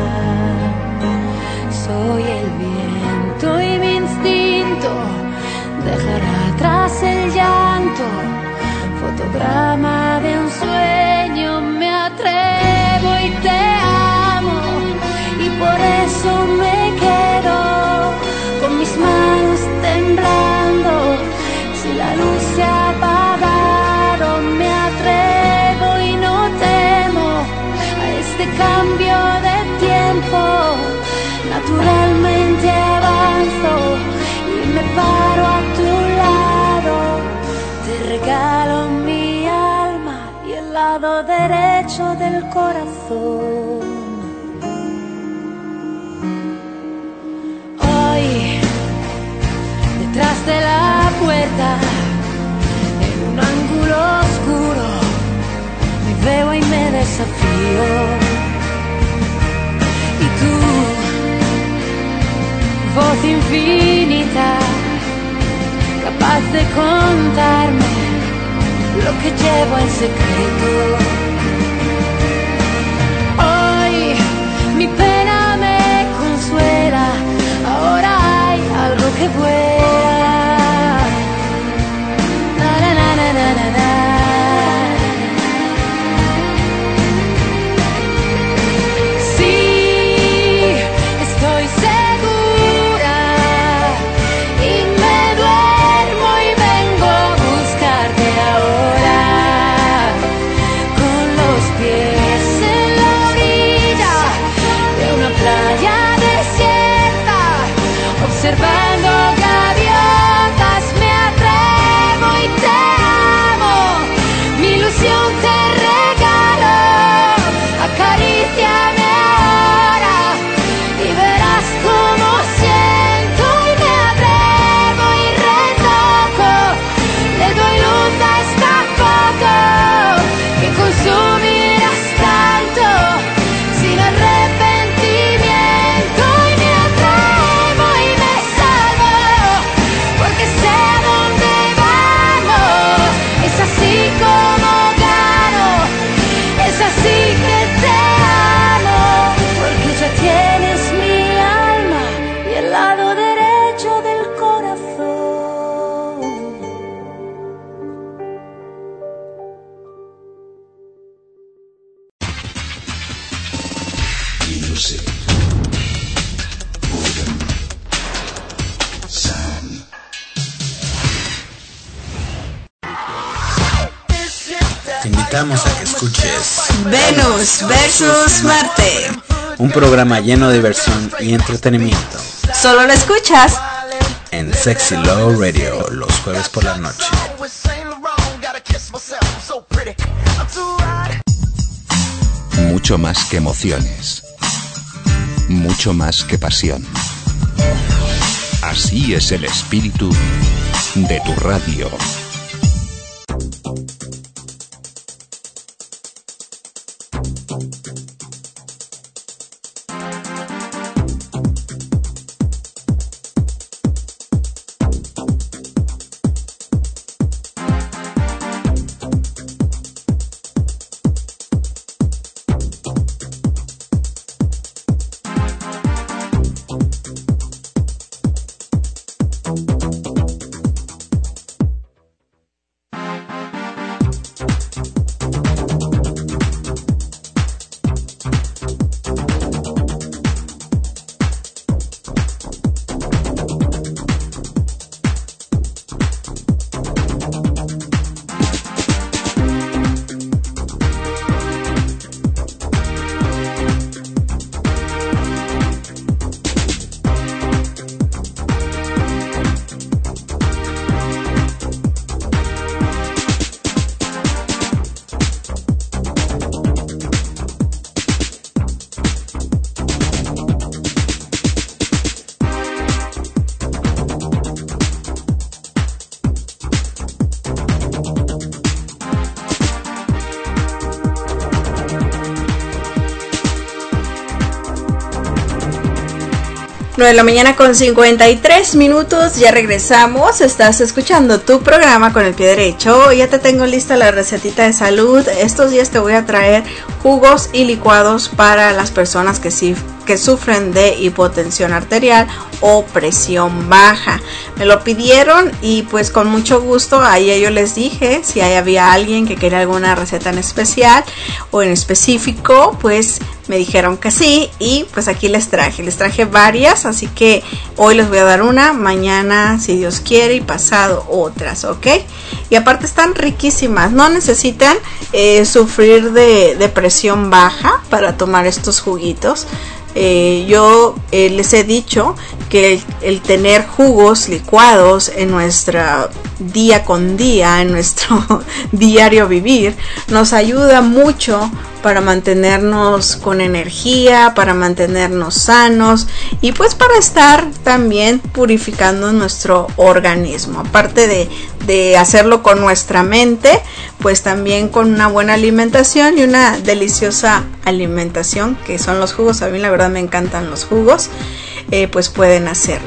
Soy el viento y mi instinto dejará atrás el llanto. Fotograma de un sueño, me atrevo y te amo, y por eso me quedo con mis manos temblando. Si la luz se ha apagado, me atrevo y no temo a este cambio de tiempo. Naturalmente avanzo y me paro a tu lado. Te regalo mi alma y el lado derecho del corazón. Hoy, detrás de la puerta, en un ángulo oscuro, me veo y me desafío. Y tú, voz infinita, capaz de contarme lo que llevo en secreto. Hoy mi pena me consuela, ahora hay algo que vuela. Na, na, na, na, na, na. music, boredom, sound. Te invitamos a que escuches Venus versus Marte. un programa lleno de diversión y entretenimiento Solo lo escuchas en Sexy Love Radio los jueves por la noche. Mucho más que emociones, mucho más que pasión. Así es el espíritu de tu radio. nueve de la mañana con cincuenta y tres minutos, ya regresamos. Estás escuchando tu programa con el pie derecho. Ya te tengo lista la recetita de salud. Estos días te voy a traer jugos y licuados para las personas que sí que sufren de hipotensión arterial o presión baja. Me lo pidieron y pues con mucho gusto ahí yo les dije si ahí había alguien que quería alguna receta en especial o en específico, pues me dijeron que sí y pues aquí les traje, les traje varias, así que hoy les voy a dar una, mañana si Dios quiere y pasado otras, ¿ok? Y aparte están riquísimas, no necesitan eh, sufrir de, de presión baja para tomar estos juguitos. Eh, yo eh, les he dicho que el, el tener jugos licuados en nuestra día con día, en nuestro diario vivir, nos ayuda mucho para mantenernos con energía, para mantenernos sanos y pues para estar también purificando nuestro organismo. Aparte de, de hacerlo con nuestra mente, pues también con una buena alimentación y una deliciosa alimentación que son los jugos. A mí la verdad me encantan los jugos, eh, pues pueden hacerlo.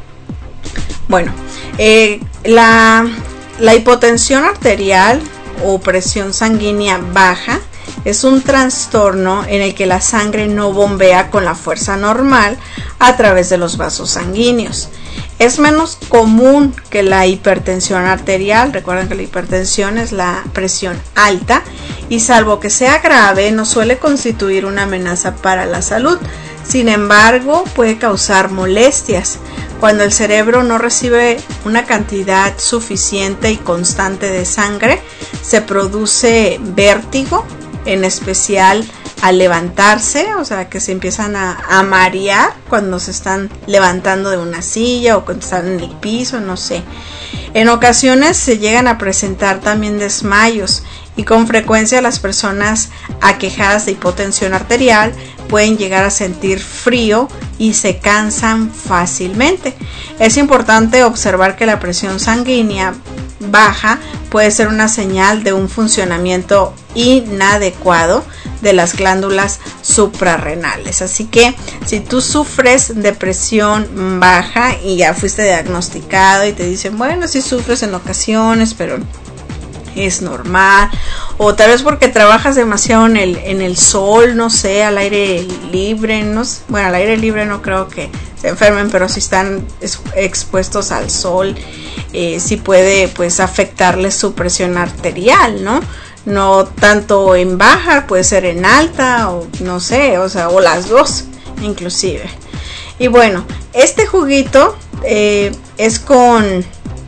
Bueno, eh, la, la hipotensión arterial o presión sanguínea baja es un trastorno en el que la sangre no bombea con la fuerza normal a través de los vasos sanguíneos. Es menos común que la hipertensión arterial. Recuerden que la hipertensión es la presión alta y salvo que sea grave no suele constituir una amenaza para la salud. Sin embargo, puede causar molestias. Cuando el cerebro no recibe una cantidad suficiente y constante de sangre, se produce vértigo, en especial al levantarse, o sea que se empiezan a, a marear cuando se están levantando de una silla o cuando están en el piso, no sé. En ocasiones se llegan a presentar también desmayos y con frecuencia las personas aquejadas de hipotensión arterial pueden llegar a sentir frío y se cansan fácilmente. Es importante observar que la presión sanguínea baja puede ser una señal de un funcionamiento inadecuado de las glándulas suprarrenales. Así que si tú sufres de presión baja y ya fuiste diagnosticado y te dicen, bueno, si sufres en ocasiones, pero es normal, o tal vez porque trabajas demasiado en el, en el sol, no sé, al aire libre, no sé, bueno, al aire libre no creo que se enfermen, pero si están expuestos al sol, eh, sí puede pues afectarles su presión arterial, ¿no? No tanto en baja, puede ser en alta o no sé, o sea, o las dos. inclusive. Y bueno, este juguito eh, es con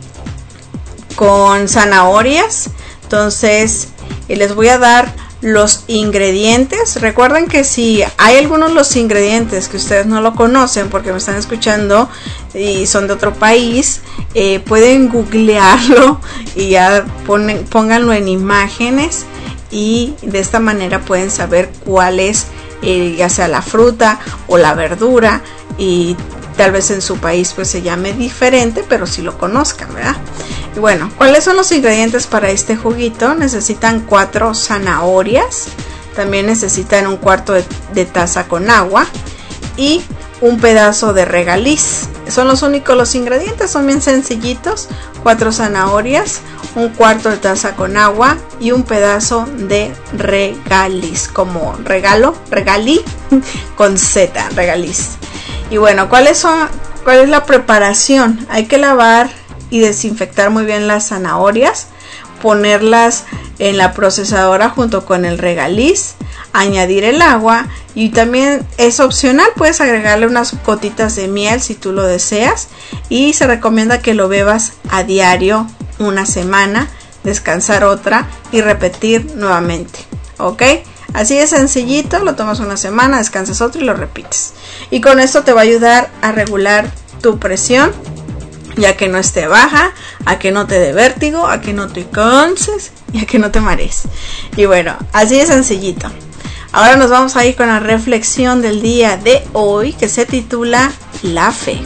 con zanahorias. Entonces eh, les voy a dar los ingredientes. Recuerden que si hay algunos de los ingredientes que ustedes no lo conocen porque me están escuchando y son de otro país, eh, pueden googlearlo y ya ponen, pónganlo en imágenes, y de esta manera pueden saber cuál es eh, ya sea la fruta o la verdura, y tal vez en su país pues se llame diferente, pero si lo conozcan, ¿verdad? Y bueno, ¿cuáles son los ingredientes para este juguito? Necesitan cuatro zanahorias, también necesitan un cuarto de, de taza con agua y un pedazo de regaliz. Son los únicos los ingredientes, son bien sencillitos. Cuatro zanahorias, un cuarto de taza con agua y un pedazo de regaliz, como regalo, regalí con Z, regaliz. Y bueno, ¿cuáles son, cuál es la preparación? Hay que lavar y desinfectar muy bien las zanahorias, ponerlas en la procesadora junto con el regaliz, añadir el agua, y también es opcional, puedes agregarle unas gotitas de miel si tú lo deseas, y se recomienda que lo bebas a diario una semana, descansar otra y repetir nuevamente, ¿ok? Así de sencillito, lo tomas una semana, descansas otro y lo repites. Y con esto te va a ayudar a regular tu presión, ya que no esté baja, a que no te dé vértigo, a que no te canses y a que no te marees. Y bueno, así de sencillito. Ahora nos vamos a ir con la reflexión del día de hoy, que se titula La fe.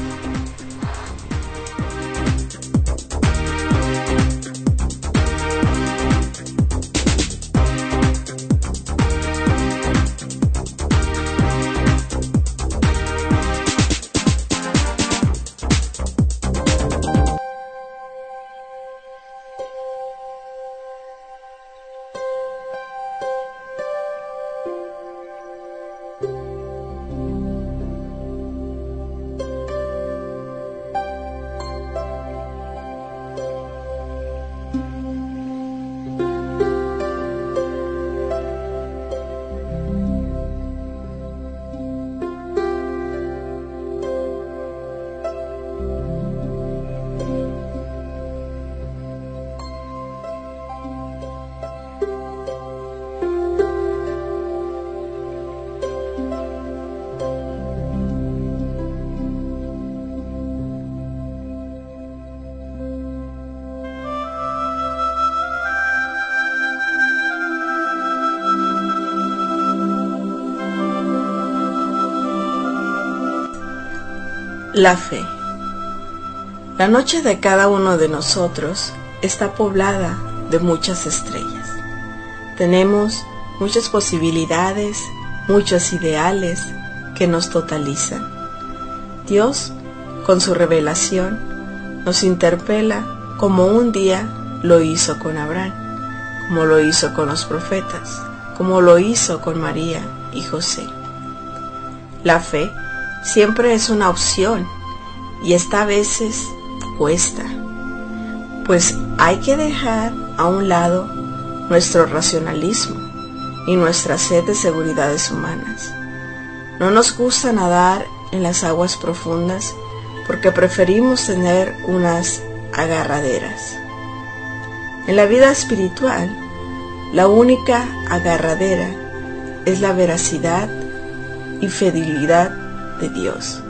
La fe. La noche de cada uno de nosotros está poblada de muchas estrellas. Tenemos muchas posibilidades, muchos ideales que nos totalizan. Dios, con su revelación, nos interpela como un día lo hizo con Abraham, como lo hizo con los profetas, como lo hizo con María y José. La fe siempre es una opción, y esta a veces cuesta, pues hay que dejar a un lado nuestro racionalismo y nuestra sed de seguridades humanas. No nos gusta nadar en las aguas profundas porque preferimos tener unas agarraderas. En la vida espiritual, la única agarradera es la veracidad y fidelidad de Dios.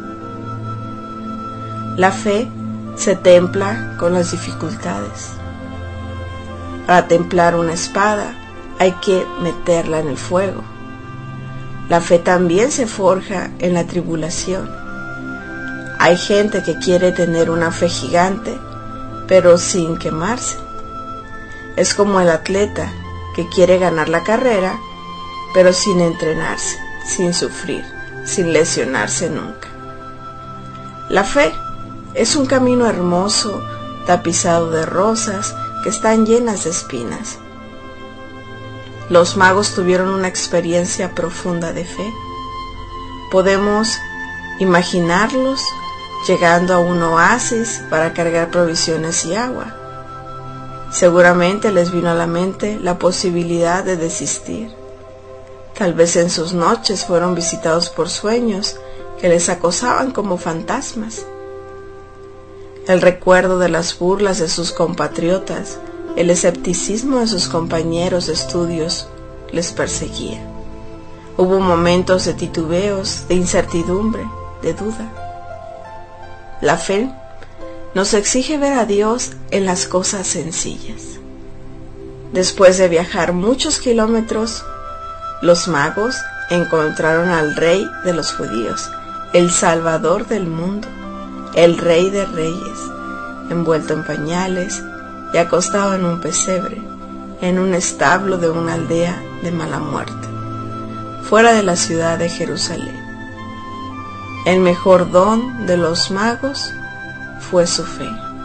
La fe se templa con las dificultades. Para templar una espada hay que meterla en el fuego. La fe también se forja en la tribulación. Hay gente que quiere tener una fe gigante, pero sin quemarse. Es como el atleta que quiere ganar la carrera, pero sin entrenarse, sin sufrir, sin lesionarse nunca. La fe es un camino hermoso, tapizado de rosas que están llenas de espinas. Los magos tuvieron una experiencia profunda de fe. Podemos imaginarlos llegando a un oasis para cargar provisiones y agua. Seguramente les vino a la mente la posibilidad de desistir. Tal vez en sus noches fueron visitados por sueños que les acosaban como fantasmas. El recuerdo de las burlas de sus compatriotas, el escepticismo de sus compañeros de estudios les perseguía. Hubo momentos de titubeos, de incertidumbre, de duda. La fe nos exige ver a Dios en las cosas sencillas. Después de viajar muchos kilómetros, los magos encontraron al Rey de los judíos, el Salvador del mundo, el Rey de reyes, envuelto en pañales y acostado en un pesebre, en un establo de una aldea de mala muerte, fuera de la ciudad de Jerusalén. El mejor don de los magos fue su fe.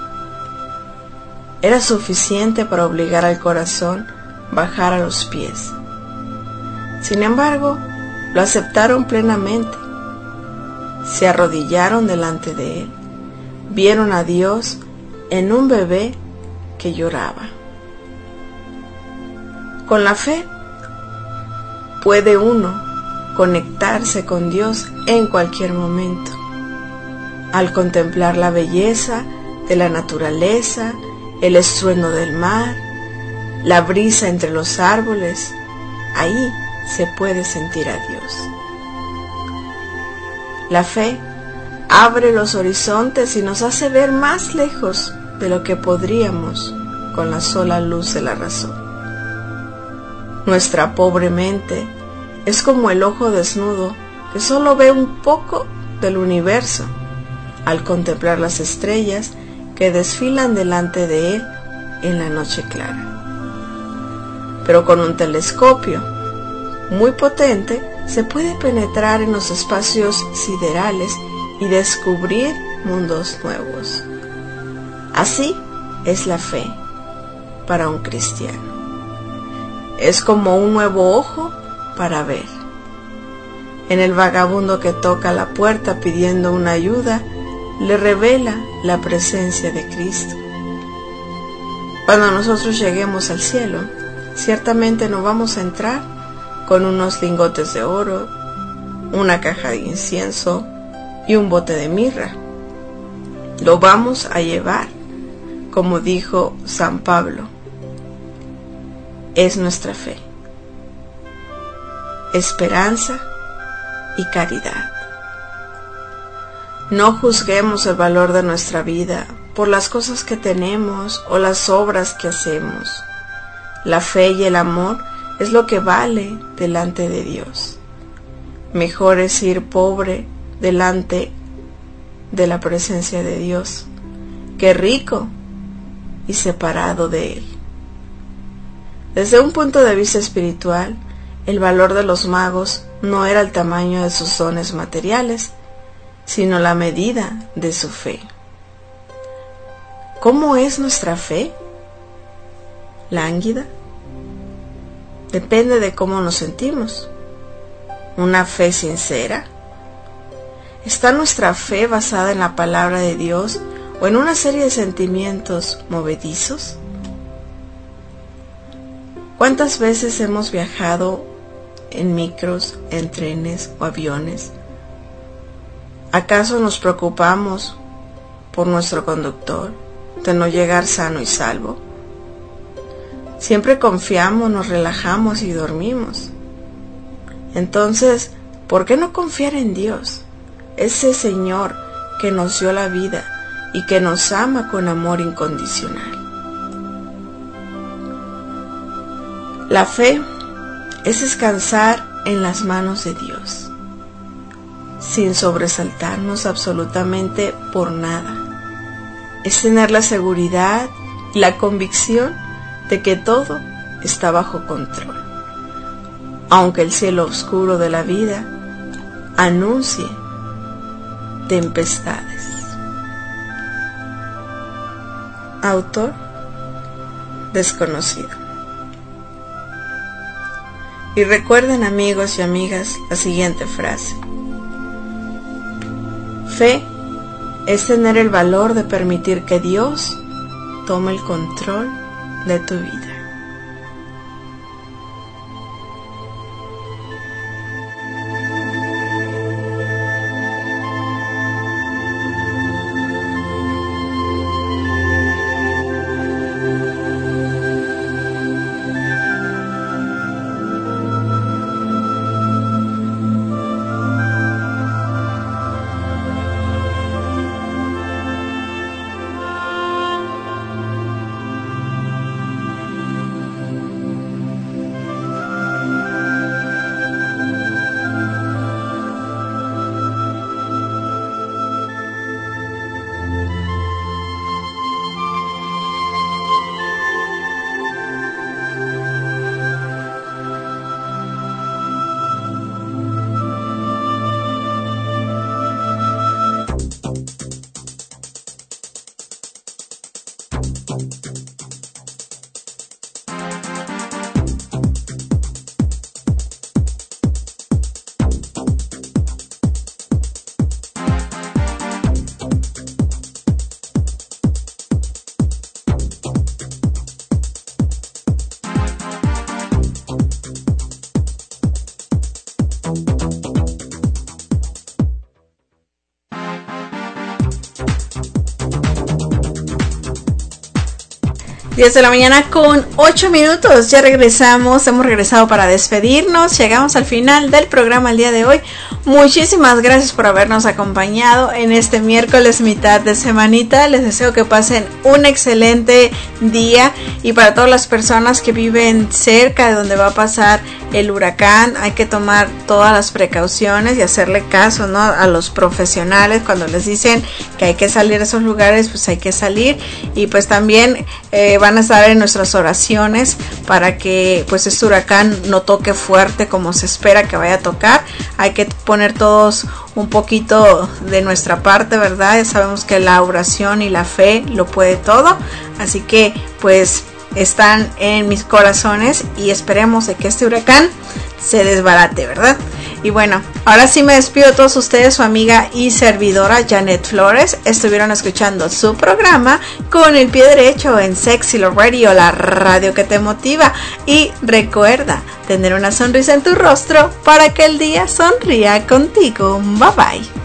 Era suficiente para obligar al corazón a bajar a los pies. Sin embargo, lo aceptaron plenamente. Se arrodillaron delante de él. Vieron a Dios en un bebé que lloraba. Con la fe puede uno conectarse con Dios en cualquier momento. Al contemplar la belleza de la naturaleza, el estruendo del mar, la brisa entre los árboles, ahí se puede sentir a Dios. La fe abre los horizontes y nos hace ver más lejos de lo que podríamos con la sola luz de la razón. Nuestra pobre mente es como el ojo desnudo que solo ve un poco del universo al contemplar las estrellas que desfilan delante de él en la noche clara. Pero con un telescopio muy potente se puede penetrar en los espacios siderales y descubrir mundos nuevos. Así es la fe para un cristiano. Es como un nuevo ojo para ver. En el vagabundo que toca la puerta pidiendo una ayuda, le revela la presencia de Cristo. Cuando nosotros lleguemos al cielo, ciertamente no vamos a entrar con unos lingotes de oro, una caja de incienso y un bote de mirra. Lo vamos a llevar, como dijo San Pablo. Es nuestra fe, esperanza y caridad. No juzguemos el valor de nuestra vida por las cosas que tenemos o las obras que hacemos. La fe y el amor es lo que vale delante de Dios. Mejor es ir pobre delante de la presencia de Dios que rico y separado de Él. Desde un punto de vista espiritual, el valor de los magos no era el tamaño de sus dones materiales, sino la medida de su fe. ¿Cómo es nuestra fe? ¿Lánguida? Depende de cómo nos sentimos. ¿Una fe sincera? ¿Está nuestra fe basada en la palabra de Dios o en una serie de sentimientos movedizos? ¿Cuántas veces hemos viajado en micros, en trenes o aviones? ¿Acaso nos preocupamos por nuestro conductor, de no llegar sano y salvo? Siempre confiamos, nos relajamos y dormimos. Entonces, ¿por qué no confiar en Dios, ese Señor que nos dio la vida y que nos ama con amor incondicional? La fe es descansar en las manos de Dios, sin sobresaltarnos absolutamente por nada. Es tener la seguridad y la convicción de que todo está bajo control, aunque el cielo oscuro de la vida anuncie tempestades. Autor desconocido. Y recuerden, amigos y amigas, la siguiente frase: fe es tener el valor de permitir que Dios tome el control de tu vida. diez de la mañana con ocho minutos, ya regresamos, hemos regresado para despedirnos, llegamos al final del programa el día de hoy. Muchísimas gracias por habernos acompañado en este miércoles mitad de semanita, les deseo que pasen un excelente día y para todas las personas que viven cerca de donde va a pasar el huracán hay que tomar todas las precauciones y hacerle caso, ¿no?, a los profesionales cuando les dicen que hay que salir a esos lugares, pues hay que salir y pues también eh, van a estar en nuestras oraciones para que pues este huracán no toque fuerte como se espera que vaya a tocar. Hay que poner todos un poquito de nuestra parte, ¿verdad? Ya sabemos que la oración y la fe lo puede todo, así que pues están en mis corazones y esperemos de que este huracán se desbarate, ¿verdad? Y bueno, ahora sí me despido de todos ustedes, su amiga y servidora Janet Flores. Estuvieron escuchando su programa Con el Pie Derecho en Sexy Love Radio, la radio que te motiva. Y recuerda tener una sonrisa en tu rostro para que el día sonría contigo. Bye bye.